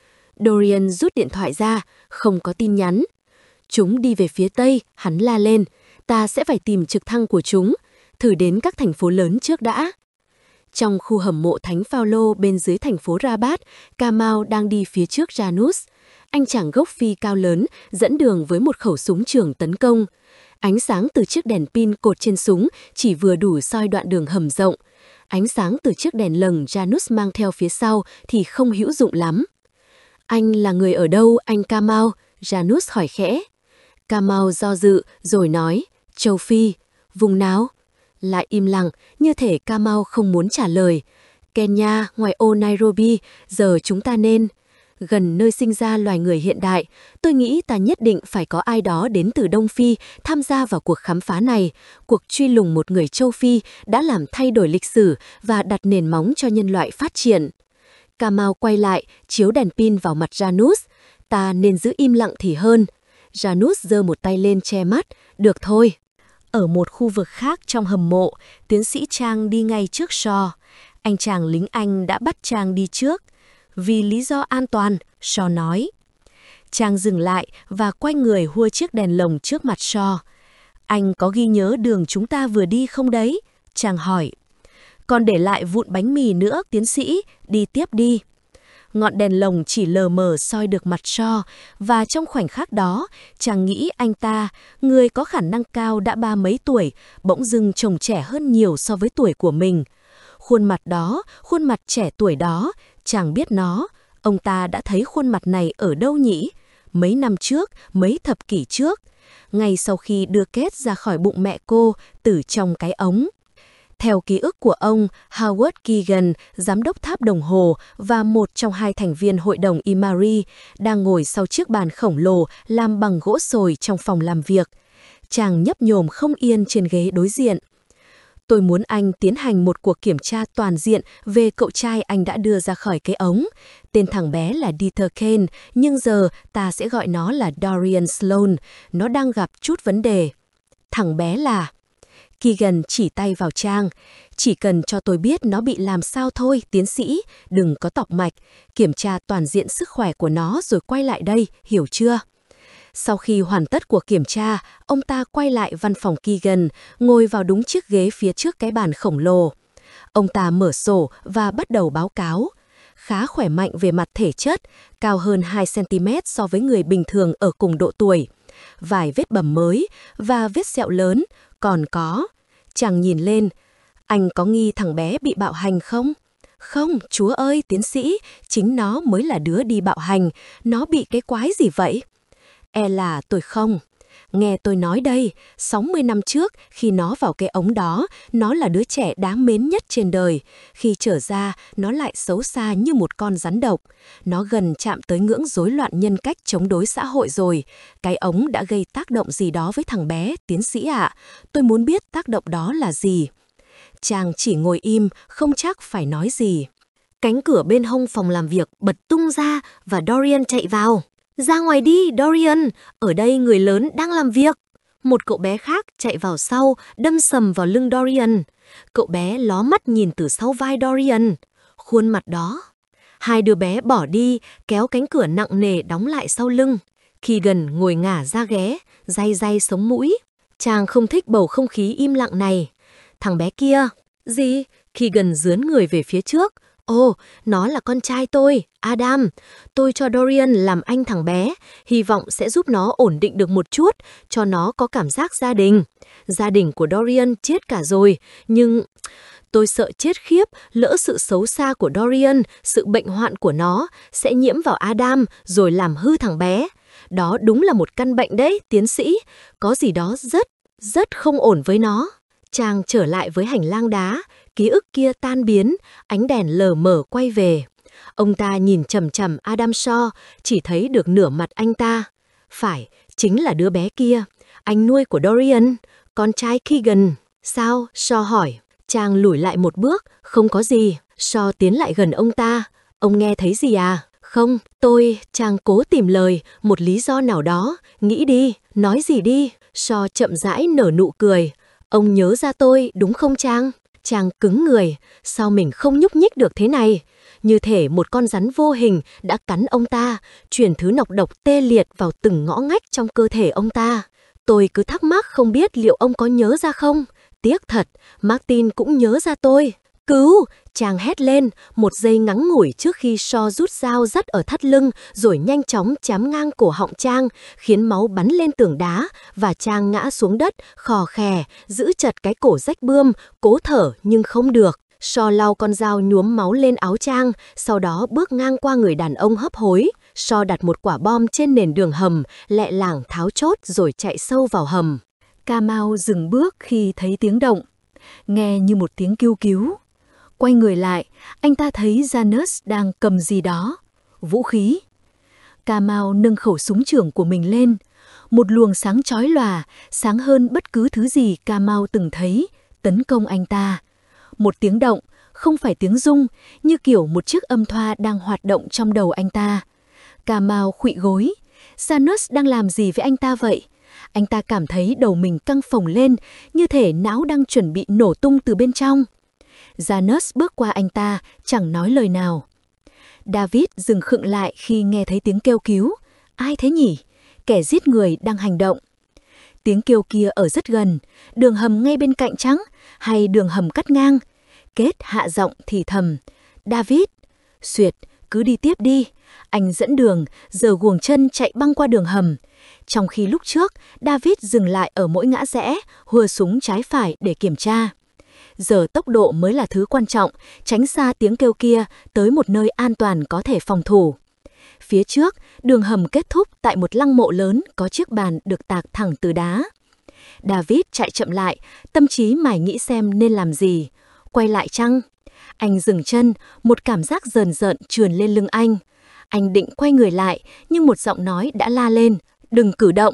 Dorian rút điện thoại ra, không có tin nhắn. Chúng đi về phía tây, hắn la lên. Ta sẽ phải tìm trực thăng của chúng. Thử đến các thành phố lớn trước đã. Trong khu hầm mộ Thánh Phaolô bên dưới thành phố Rabat, Kamal đang đi phía trước Janus. Anh chàng gốc Phi cao lớn dẫn đường với một khẩu súng trường tấn công. Ánh sáng từ chiếc đèn pin cột trên súng chỉ vừa đủ soi đoạn đường hầm rộng. Ánh sáng từ chiếc đèn lồng Janus mang theo phía sau thì không hữu dụng lắm. Anh là người ở đâu, anh Kamal? Janus hỏi khẽ. Kamal do dự rồi nói, châu Phi. Vùng nào? Lại im lặng, như thể Kamal không muốn trả lời. Kenya, ngoài ô Nairobi, giờ chúng ta nên... Gần nơi sinh ra loài người hiện đại, tôi nghĩ ta nhất định phải có ai đó đến từ Đông Phi tham gia vào cuộc khám phá này. Cuộc truy lùng một người châu Phi đã làm thay đổi lịch sử và đặt nền móng cho nhân loại phát triển. Kamal quay lại, chiếu đèn pin vào mặt Janus. Ta nên giữ im lặng thì hơn. Janus giơ một tay lên che mắt. Được thôi. Ở một khu vực khác trong hầm mộ, tiến sĩ Trang đi ngay trước Shaw. Anh chàng lính Anh đã bắt Trang đi trước. Vì lý do an toàn, Shaw nói. Trang dừng lại và quay người hua chiếc đèn lồng trước mặt Shaw. Anh có ghi nhớ đường chúng ta vừa đi không đấy? Trang hỏi. Còn để lại vụn bánh mì nữa, tiến sĩ, đi tiếp đi. Ngọn đèn lồng chỉ lờ mờ soi được mặt Shaw, và trong khoảnh khắc đó, Trang nghĩ anh ta, người có khả năng cao đã 30 mấy tuổi, bỗng dưng trông trẻ hơn nhiều so với tuổi của mình. Khuôn mặt đó, khuôn mặt trẻ tuổi đó, Chàng biết nó, ông ta đã thấy khuôn mặt này ở đâu nhỉ? Mấy năm trước, mấy thập kỷ trước, ngay sau khi đưa Kate ra khỏi bụng mẹ cô từ trong cái ống. Theo ký ức của ông, Howard Keegan, giám đốc tháp đồng hồ và một trong 2 thành viên hội đồng Imari, đang ngồi sau chiếc bàn khổng lồ làm bằng gỗ sồi trong phòng làm việc. Chàng nhấp nhổm không yên trên ghế đối diện. Tôi muốn anh tiến hành một cuộc kiểm tra toàn diện về cậu trai anh đã đưa ra khỏi cái ống. Tên thằng bé là Dieter Kane, nhưng giờ ta sẽ gọi nó là Dorian Sloan. Nó đang gặp chút vấn đề. thằng bé là... Keegan chỉ tay vào Trang. Chỉ cần cho tôi biết nó bị làm sao thôi, tiến sĩ, đừng có tọc mạch, kiểm tra toàn diện sức khỏe của nó rồi quay lại đây, hiểu chưa? Sau khi hoàn tất cuộc kiểm tra, ông ta quay lại văn phòng Keegan, ngồi vào đúng chiếc ghế phía trước cái bàn khổng lồ. Ông ta mở sổ và bắt đầu báo cáo. Khá khỏe mạnh về mặt thể chất, cao hơn 2 cm so với người bình thường ở cùng độ tuổi. Vài vết bầm mới và vết sẹo lớn, còn có... Chàng nhìn lên, anh có nghi thằng bé bị bạo hành không? Không, chúa ơi, tiến sĩ, chính nó mới là đứa đi bạo hành, nó bị cái quái gì vậy? E là tôi không. Nghe tôi nói đây, 60 năm trước, khi nó vào cái ống đó, nó là đứa trẻ đáng mến nhất trên đời. Khi trở ra, nó lại xấu xa như một con rắn độc. Nó gần chạm tới ngưỡng rối loạn nhân cách chống đối xã hội rồi. Cái ống đã gây tác động gì đó với thằng bé, tiến sĩ ạ. Tôi muốn biết tác động đó là gì. Chàng chỉ ngồi im, không chắc phải nói gì. Cánh cửa bên hông phòng làm việc bật tung ra và Dorian chạy vào. Ra ngoài đi, Dorian, ở đây người lớn đang làm việc. Một cậu bé khác chạy vào sau, đâm sầm vào lưng Dorian. Cậu bé ló mắt nhìn từ sau vai Dorian. Khuôn mặt đó. Hai đứa bé bỏ đi, kéo cánh cửa nặng nề đóng lại sau lưng. Keegan ngồi ngả ra ghé, day day sống mũi. Chàng không thích bầu không khí im lặng này. Thằng bé kia. Gì? Keegan dướn người về phía trước. Ồ, nó là con trai tôi, Adam. Tôi cho Dorian làm anh thằng bé, hy vọng sẽ giúp nó ổn định được một chút, cho nó có cảm giác gia đình. Gia đình của Dorian chết cả rồi, nhưng... Tôi sợ chết khiếp, lỡ sự xấu xa của Dorian, sự bệnh hoạn của nó, sẽ nhiễm vào Adam rồi làm hư thằng bé. Đó đúng là một căn bệnh đấy, tiến sĩ. Có gì đó rất không ổn với nó. Chàng trở lại với hành lang đá, ký ức kia tan biến, ánh đèn lờ mờ quay về. Ông ta nhìn chằm chằm Adam Shaw, chỉ thấy được nửa mặt anh ta. Phải, chính là đứa bé kia, anh nuôi của Dorian, con trai Keegan. Sao? Shaw hỏi. Chàng lùi lại một bước, không có gì. Shaw tiến lại gần ông ta. Ông nghe thấy gì à? Không, Chàng cố tìm lời, một lý do nào đó. Nghĩ đi, nói gì đi. Shaw chậm rãi nở nụ cười. Ông nhớ ra tôi, đúng không Trang? Chàng cứng người, sao mình không nhúc nhích được thế này? Như thể một con rắn vô hình đã cắn ông ta, truyền thứ nọc độc tê liệt vào từng ngõ ngách trong cơ thể ông ta. Tôi cứ thắc mắc không biết liệu ông có nhớ ra không? Tiếc thật, Martin cũng nhớ ra tôi. Cứu! Chàng hét lên, một giây ngắn ngủi trước khi Shaw rút dao dắt ở thắt lưng rồi nhanh chóng chém ngang cổ họng Trang, khiến máu bắn lên tường đá và Trang ngã xuống đất, khò khè, giữ chặt cái cổ rách bươm, cố thở nhưng không được. Shaw lau con dao nhuốm máu lên áo Trang, sau đó bước ngang qua người đàn ông hấp hối. Shaw đặt một quả bom trên nền đường hầm, lẹ làng tháo chốt rồi chạy sâu vào hầm. Kamau dừng bước khi thấy tiếng động, nghe như một tiếng kêu cứu. Quay người lại, anh ta thấy Janus đang cầm gì đó, vũ khí. Kamau nâng khẩu súng trường của mình lên. Một luồng sáng chói lòa, sáng hơn bất cứ thứ gì Kamau từng thấy, tấn công anh ta. Một tiếng động, không phải tiếng rung, như kiểu một chiếc âm thoa đang hoạt động trong đầu anh ta. Kamau khuỵu gối. Janus đang làm gì với anh ta vậy? Anh ta cảm thấy đầu mình căng phồng lên, như thể não đang chuẩn bị nổ tung từ bên trong. Janus bước qua anh ta, chẳng nói lời nào. David dừng khựng lại khi nghe thấy tiếng kêu cứu. Ai thế nhỉ? Kẻ giết người đang hành động. Tiếng kêu kia ở rất gần, đường hầm ngay bên cạnh chăng? Hay đường hầm cắt ngang? Kết hạ giọng thì thầm. David! Xuyệt, cứ đi tiếp đi. Anh dẫn đường, giờ guồng chân chạy băng qua đường hầm. Trong khi lúc trước, David dừng lại ở mỗi ngã rẽ, hùa súng trái phải để kiểm tra. Giờ tốc độ mới là thứ quan trọng, tránh xa tiếng kêu kia tới một nơi an toàn có thể phòng thủ. Phía trước, đường hầm kết thúc tại một lăng mộ lớn có chiếc bàn được tạc thẳng từ đá. David chạy chậm lại, tâm trí mải nghĩ xem nên làm gì. Quay lại chăng? Anh dừng chân, một cảm giác rờn rợn trườn lên lưng anh. Anh định quay người lại, nhưng một giọng nói đã la lên. Đừng cử động.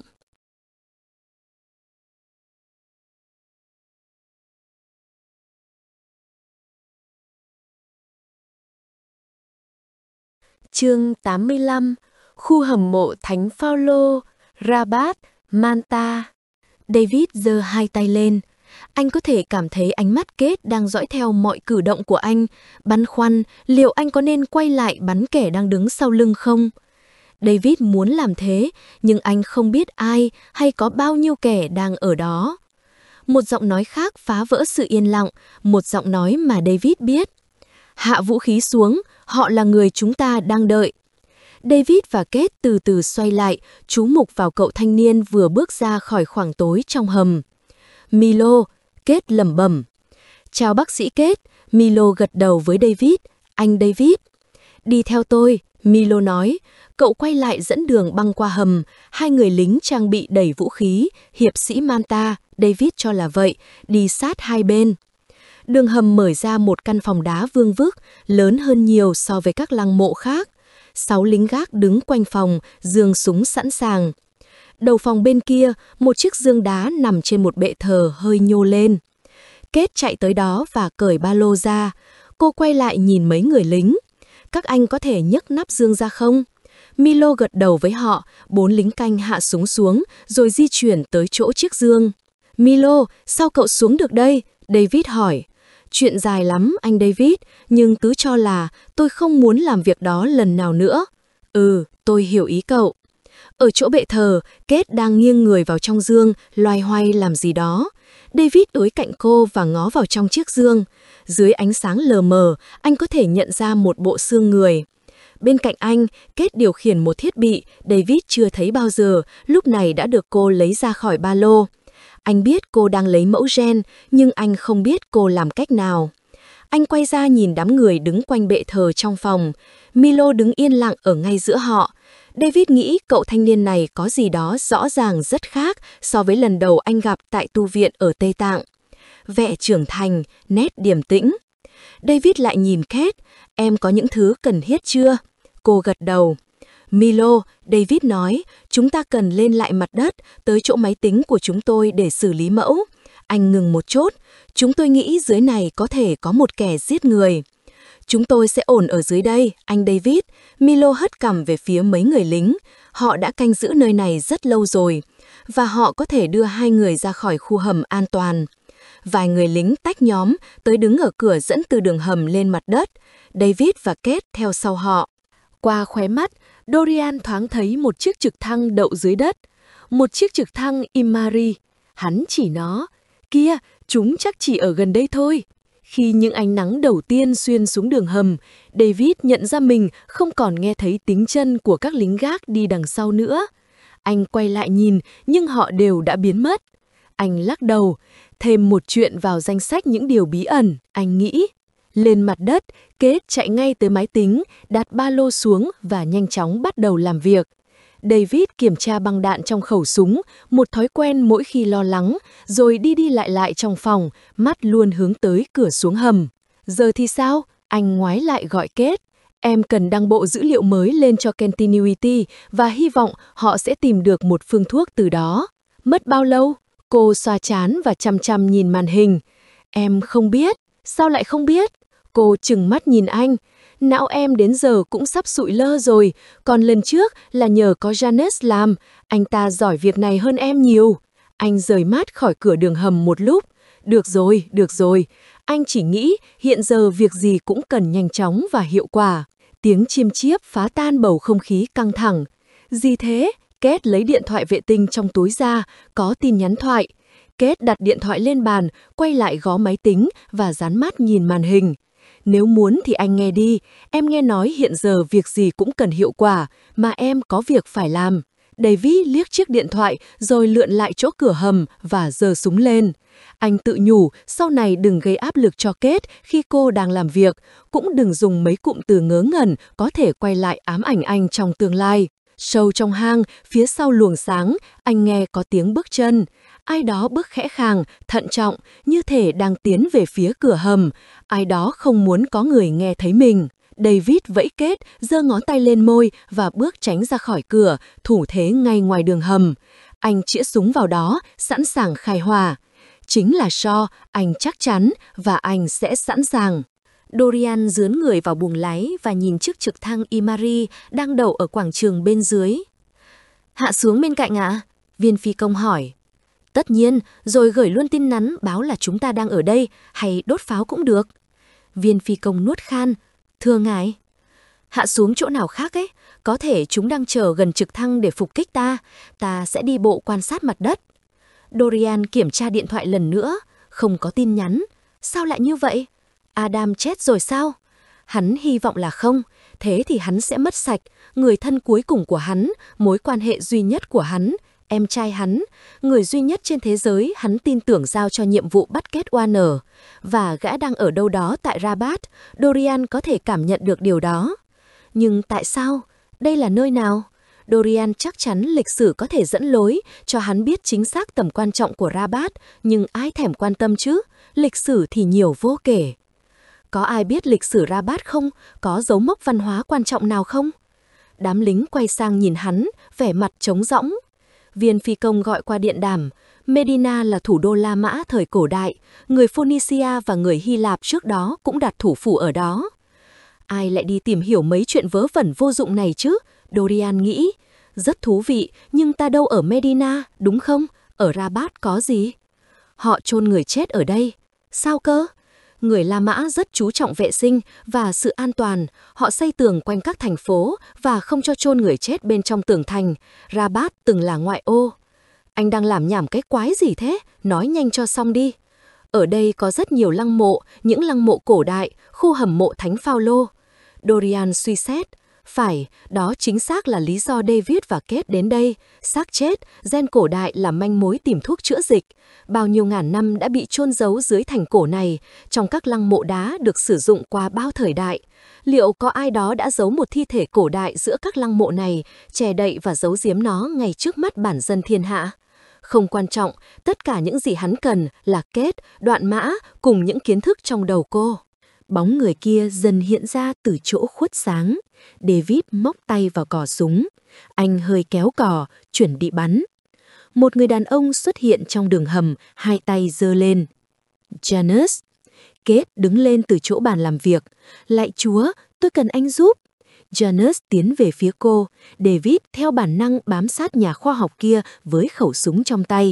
Chương 85. Khu hầm mộ Thánh Phaolô, Rabat, Manta. David giơ hai tay lên. Anh có thể cảm thấy ánh mắt Kate đang dõi theo mọi cử động của anh, băn khoăn liệu anh có nên quay lại bắn kẻ đang đứng sau lưng không. David muốn làm thế, nhưng anh không biết ai hay có bao nhiêu kẻ đang ở đó. Một giọng nói khác phá vỡ sự yên lặng, một giọng nói mà David biết. Hạ vũ khí xuống, họ là người chúng ta đang đợi. David và Kate từ từ xoay lại, chú mục vào cậu thanh niên vừa bước ra khỏi khoảng tối trong hầm. Milo, Kate lẩm bẩm. Chào bác sĩ Kate, Milo gật đầu với David. Anh David. Đi theo tôi, Milo nói. Cậu quay lại dẫn đường băng qua hầm, hai người lính trang bị đầy vũ khí, hiệp sĩ Manta, David cho là vậy, đi sát hai bên. Đường hầm mở ra một căn phòng đá vương vức, lớn hơn nhiều so với các lăng mộ khác. 6 lính gác đứng quanh phòng, giương súng sẵn sàng. Đầu phòng bên kia, một chiếc giương đá nằm trên một bệ thờ hơi nhô lên. Kate chạy tới đó và cởi ba lô ra. Cô quay lại nhìn mấy người lính. Các anh có thể nhấc nắp giương ra không? Milo gật đầu với họ, 4 lính canh hạ súng xuống, rồi di chuyển tới chỗ chiếc giương. Milo, sao cậu xuống được đây? David hỏi. Chuyện dài lắm, anh David, nhưng cứ cho là tôi không muốn làm việc đó lần nào nữa. Tôi hiểu ý cậu. Ở chỗ bệ thờ, Kate đang nghiêng người vào trong giương, loay hoay làm gì đó. David đối cạnh cô và ngó vào trong chiếc giương. Dưới ánh sáng lờ mờ, anh có thể nhận ra một bộ xương người. Bên cạnh anh, Kate điều khiển một thiết bị David chưa thấy bao giờ, lúc này đã được cô lấy ra khỏi ba lô. Anh biết cô đang lấy mẫu gen, nhưng anh không biết cô làm cách nào. Anh quay ra nhìn đám người đứng quanh bệ thờ trong phòng. Milo đứng yên lặng ở ngay giữa họ. David nghĩ cậu thanh niên này có gì đó rõ ràng rất khác so với lần đầu anh gặp tại tu viện ở Tây Tạng. Vẻ trưởng thành, nét điềm tĩnh. David lại nhìn Kate. Em có những thứ cần thiết chưa? Cô gật đầu. Milo, David nói, chúng ta cần lên lại mặt đất, tới chỗ máy tính của chúng tôi để xử lý mẫu. Anh ngừng một chút, chúng tôi nghĩ dưới này có thể có một kẻ giết người. Chúng tôi sẽ ổn ở dưới đây, anh David. Milo hất cằm về phía mấy người lính. Họ đã canh giữ nơi này rất lâu rồi, và họ có thể đưa hai người ra khỏi khu hầm an toàn. Vài người lính tách nhóm, tới đứng ở cửa dẫn từ đường hầm lên mặt đất. David và Kate theo sau họ. Qua khóe mắt, Dorian thoáng thấy một chiếc trực thăng đậu dưới đất. Một chiếc trực thăng Imari. Hắn chỉ nó. Kia, chúng chắc chỉ ở gần đây thôi. Khi những ánh nắng đầu tiên xuyên xuống đường hầm, David nhận ra mình không còn nghe thấy tiếng chân của các lính gác đi đằng sau nữa. Anh quay lại nhìn, nhưng họ đều đã biến mất. Anh lắc đầu, thêm một chuyện vào danh sách những điều bí ẩn, anh nghĩ. Lên mặt đất, Kate chạy ngay tới máy tính, đặt ba lô xuống và nhanh chóng bắt đầu làm việc. David kiểm tra băng đạn trong khẩu súng, một thói quen mỗi khi lo lắng, rồi đi đi lại trong phòng, mắt luôn hướng tới cửa xuống hầm. Giờ thì sao? Anh ngoái lại gọi Kate. Em cần đăng bộ dữ liệu mới lên cho Continuity và hy vọng họ sẽ tìm được một phương thuốc từ đó. Mất bao lâu? Cô xoa trán và chăm chăm nhìn màn hình. Em không biết. Sao lại không biết? Cô trừng mắt nhìn anh. Não em đến giờ cũng sắp sụi lơ rồi, còn lần trước là nhờ có Janes làm, anh ta giỏi việc này hơn em nhiều. Anh rời mắt khỏi cửa đường hầm một lúc. Được rồi, anh chỉ nghĩ hiện giờ việc gì cũng cần nhanh chóng và hiệu quả. Tiếng chim chiếp phá tan bầu không khí căng thẳng. Gì thế? Kate lấy điện thoại vệ tinh trong túi ra, có tin nhắn thoại. Kate đặt điện thoại lên bàn, quay lại gõ máy tính và dán mắt nhìn màn hình. Nếu muốn thì anh nghe đi, em nghe nói hiện giờ việc gì cũng cần hiệu quả, mà em có việc phải làm. David liếc chiếc điện thoại rồi lượn lại chỗ cửa hầm và giơ súng lên. Anh tự nhủ sau này đừng gây áp lực cho Kate khi cô đang làm việc, cũng đừng dùng mấy cụm từ ngớ ngẩn có thể quay lại ám ảnh anh trong tương lai. Sâu trong hang, phía sau luồng sáng, anh nghe có tiếng bước chân. Ai đó bước khẽ khàng, thận trọng, như thể đang tiến về phía cửa hầm. Ai đó không muốn có người nghe thấy mình. David vẫy Kate, giơ ngón tay lên môi và bước tránh ra khỏi cửa, thủ thế ngay ngoài đường hầm. Anh chĩa súng vào đó, sẵn sàng khai hỏa. Chính là Shaw, anh chắc chắn, và anh sẽ sẵn sàng. Dorian dướn người vào buồng lái và nhìn chiếc trực thăng Imari đang đậu ở quảng trường bên dưới. Hạ xuống bên cạnh ạ? Viên phi công hỏi. Tất nhiên, rồi gửi luôn tin nhắn báo là chúng ta đang ở đây, hay đốt pháo cũng được. Viên phi công nuốt khan. Thưa ngài. Hạ xuống chỗ nào khác ấy, có thể chúng đang chờ gần trực thăng để phục kích ta sẽ đi bộ quan sát mặt đất. Dorian kiểm tra điện thoại lần nữa, không có tin nhắn. Sao lại như vậy? Adam chết rồi sao? Hắn hy vọng là không, thế thì hắn sẽ mất sạch, người thân cuối cùng của hắn, mối quan hệ duy nhất của hắn, em trai hắn, người duy nhất trên thế giới hắn tin tưởng giao cho nhiệm vụ bắt kết Warner. Và gã đang ở đâu đó tại Rabat, Dorian có thể cảm nhận được điều đó. Nhưng tại sao? Đây là nơi nào? Dorian chắc chắn lịch sử có thể dẫn lối cho hắn biết chính xác tầm quan trọng của Rabat, nhưng ai thèm quan tâm chứ? Lịch sử thì nhiều vô kể. Có ai biết lịch sử Rabat không? Có dấu mốc văn hóa quan trọng nào không? Đám lính quay sang nhìn hắn, vẻ mặt trống rỗng. Viên phi công gọi qua điện đàm. Medina là thủ đô La Mã thời cổ đại. Người Phoenicia và người Hy Lạp trước đó cũng đặt thủ phủ ở đó. Ai lại đi tìm hiểu mấy chuyện vớ vẩn vô dụng này chứ? Dorian nghĩ. Rất thú vị, nhưng ta đâu ở Medina, đúng không? Ở Rabat có gì? Họ chôn người chết ở đây. Sao cơ? Người La Mã rất chú trọng vệ sinh và sự an toàn. Họ xây tường quanh các thành phố và không cho chôn người chết bên trong tường thành. Rabat từng là ngoại ô. Anh đang làm nhảm cái quái gì thế? Nói nhanh cho xong đi. Ở đây có rất nhiều lăng mộ, những lăng mộ cổ đại, khu hầm mộ Thánh Phaolô. Dorian suy xét. Phải, đó chính xác là lý do David và Kate đến đây. Xác chết, gen cổ đại là manh mối tìm thuốc chữa dịch. Bao nhiêu ngàn năm đã bị chôn giấu dưới thành cổ này, trong các lăng mộ đá được sử dụng qua bao thời đại. Liệu có ai đó đã giấu một thi thể cổ đại giữa các lăng mộ này, che đậy và giấu giếm nó ngay trước mắt bản dân thiên hạ? Không quan trọng, tất cả những gì hắn cần là Kate, đoạn mã cùng những kiến thức trong đầu cô. Bóng người kia dần hiện ra từ chỗ khuất sáng. David móc tay vào cò súng. Anh hơi kéo cò, chuẩn bị bắn. Một người đàn ông xuất hiện trong đường hầm, hai tay giơ lên. Janus. Kate đứng lên từ chỗ bàn làm việc. Lạy Chúa, tôi cần anh giúp. Janus tiến về phía cô. David theo bản năng bám sát nhà khoa học kia với khẩu súng trong tay.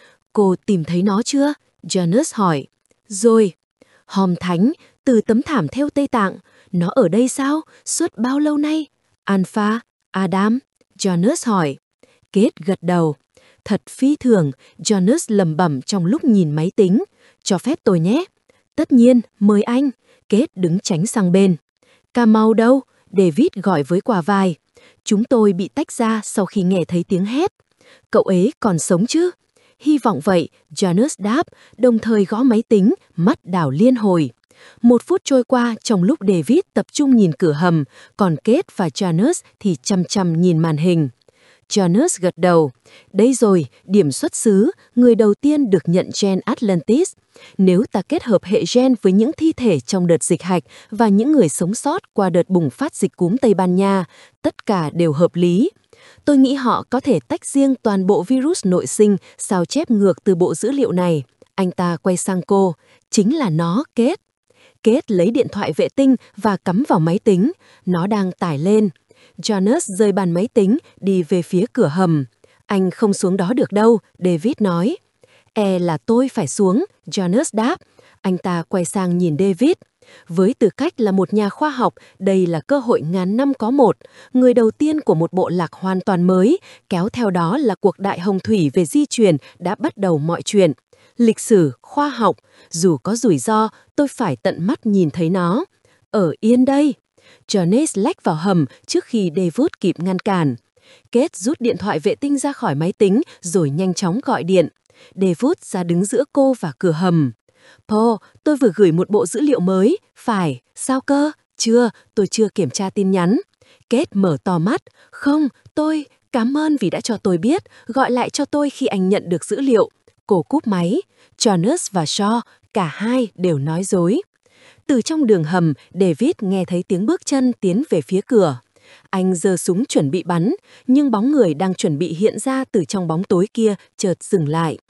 Cô tìm thấy nó chưa? Janus hỏi. Rồi. Hòm thánh, từ tấm thảm theo Tây Tạng. Nó ở đây sao? Suốt bao lâu nay? Alpha, Adam? Janus hỏi. Kate gật đầu. Thật phi thường, Janus lẩm bẩm trong lúc nhìn máy tính. Cho phép tôi nhé. Tất nhiên, mời anh. Kate đứng tránh sang bên. Kamau đâu? David gọi với quả vai. Chúng tôi bị tách ra sau khi nghe thấy tiếng hét. Cậu ấy còn sống chứ? Hy vọng vậy, Janus đáp, đồng thời gõ máy tính, mắt đảo liên hồi. 1 phút trôi qua trong lúc David tập trung nhìn cửa hầm, còn Kate và Janus thì chăm chăm nhìn màn hình. Janus gật đầu. Đây rồi, điểm xuất xứ, người đầu tiên được nhận gen Atlantis. Nếu ta kết hợp hệ gen với những thi thể trong đợt dịch hạch và những người sống sót qua đợt bùng phát dịch cúm Tây Ban Nha, tất cả đều hợp lý. Tôi nghĩ họ có thể tách riêng toàn bộ virus nội sinh, sao chép ngược từ bộ dữ liệu này. Anh ta quay sang cô. Chính là nó, Kate. Kate lấy điện thoại vệ tinh và cắm vào máy tính. Nó đang tải lên. Janus rời bàn máy tính, đi về phía cửa hầm. Anh không xuống đó được đâu, David nói. Là tôi phải xuống, Janus đáp. Anh ta quay sang nhìn David. Với tư cách là một nhà khoa học, đây là cơ hội ngàn năm có một. Người đầu tiên của một bộ lạc hoàn toàn mới, kéo theo đó là cuộc đại hồng thủy về di truyền đã bắt đầu mọi chuyện. Lịch sử, khoa học, dù có rủi ro, tôi phải tận mắt nhìn thấy nó. Ở yên đây. Jonas lách vào hầm trước khi David kịp ngăn cản. Kate rút điện thoại vệ tinh ra khỏi máy tính rồi nhanh chóng gọi điện. David ra đứng giữa cô và cửa hầm. Paul, tôi vừa gửi một bộ dữ liệu mới. Phải, sao cơ? Chưa, tôi chưa kiểm tra tin nhắn. Kate mở to mắt. Không, cảm ơn vì đã cho tôi biết. Gọi lại cho tôi khi anh nhận được dữ liệu. Cô cúp máy. Jonas và Shaw, cả hai đều nói dối. Từ trong đường hầm, David nghe thấy tiếng bước chân tiến về phía cửa. Anh giơ súng chuẩn bị bắn, nhưng bóng người đang chuẩn bị hiện ra từ trong bóng tối kia chợt dừng lại.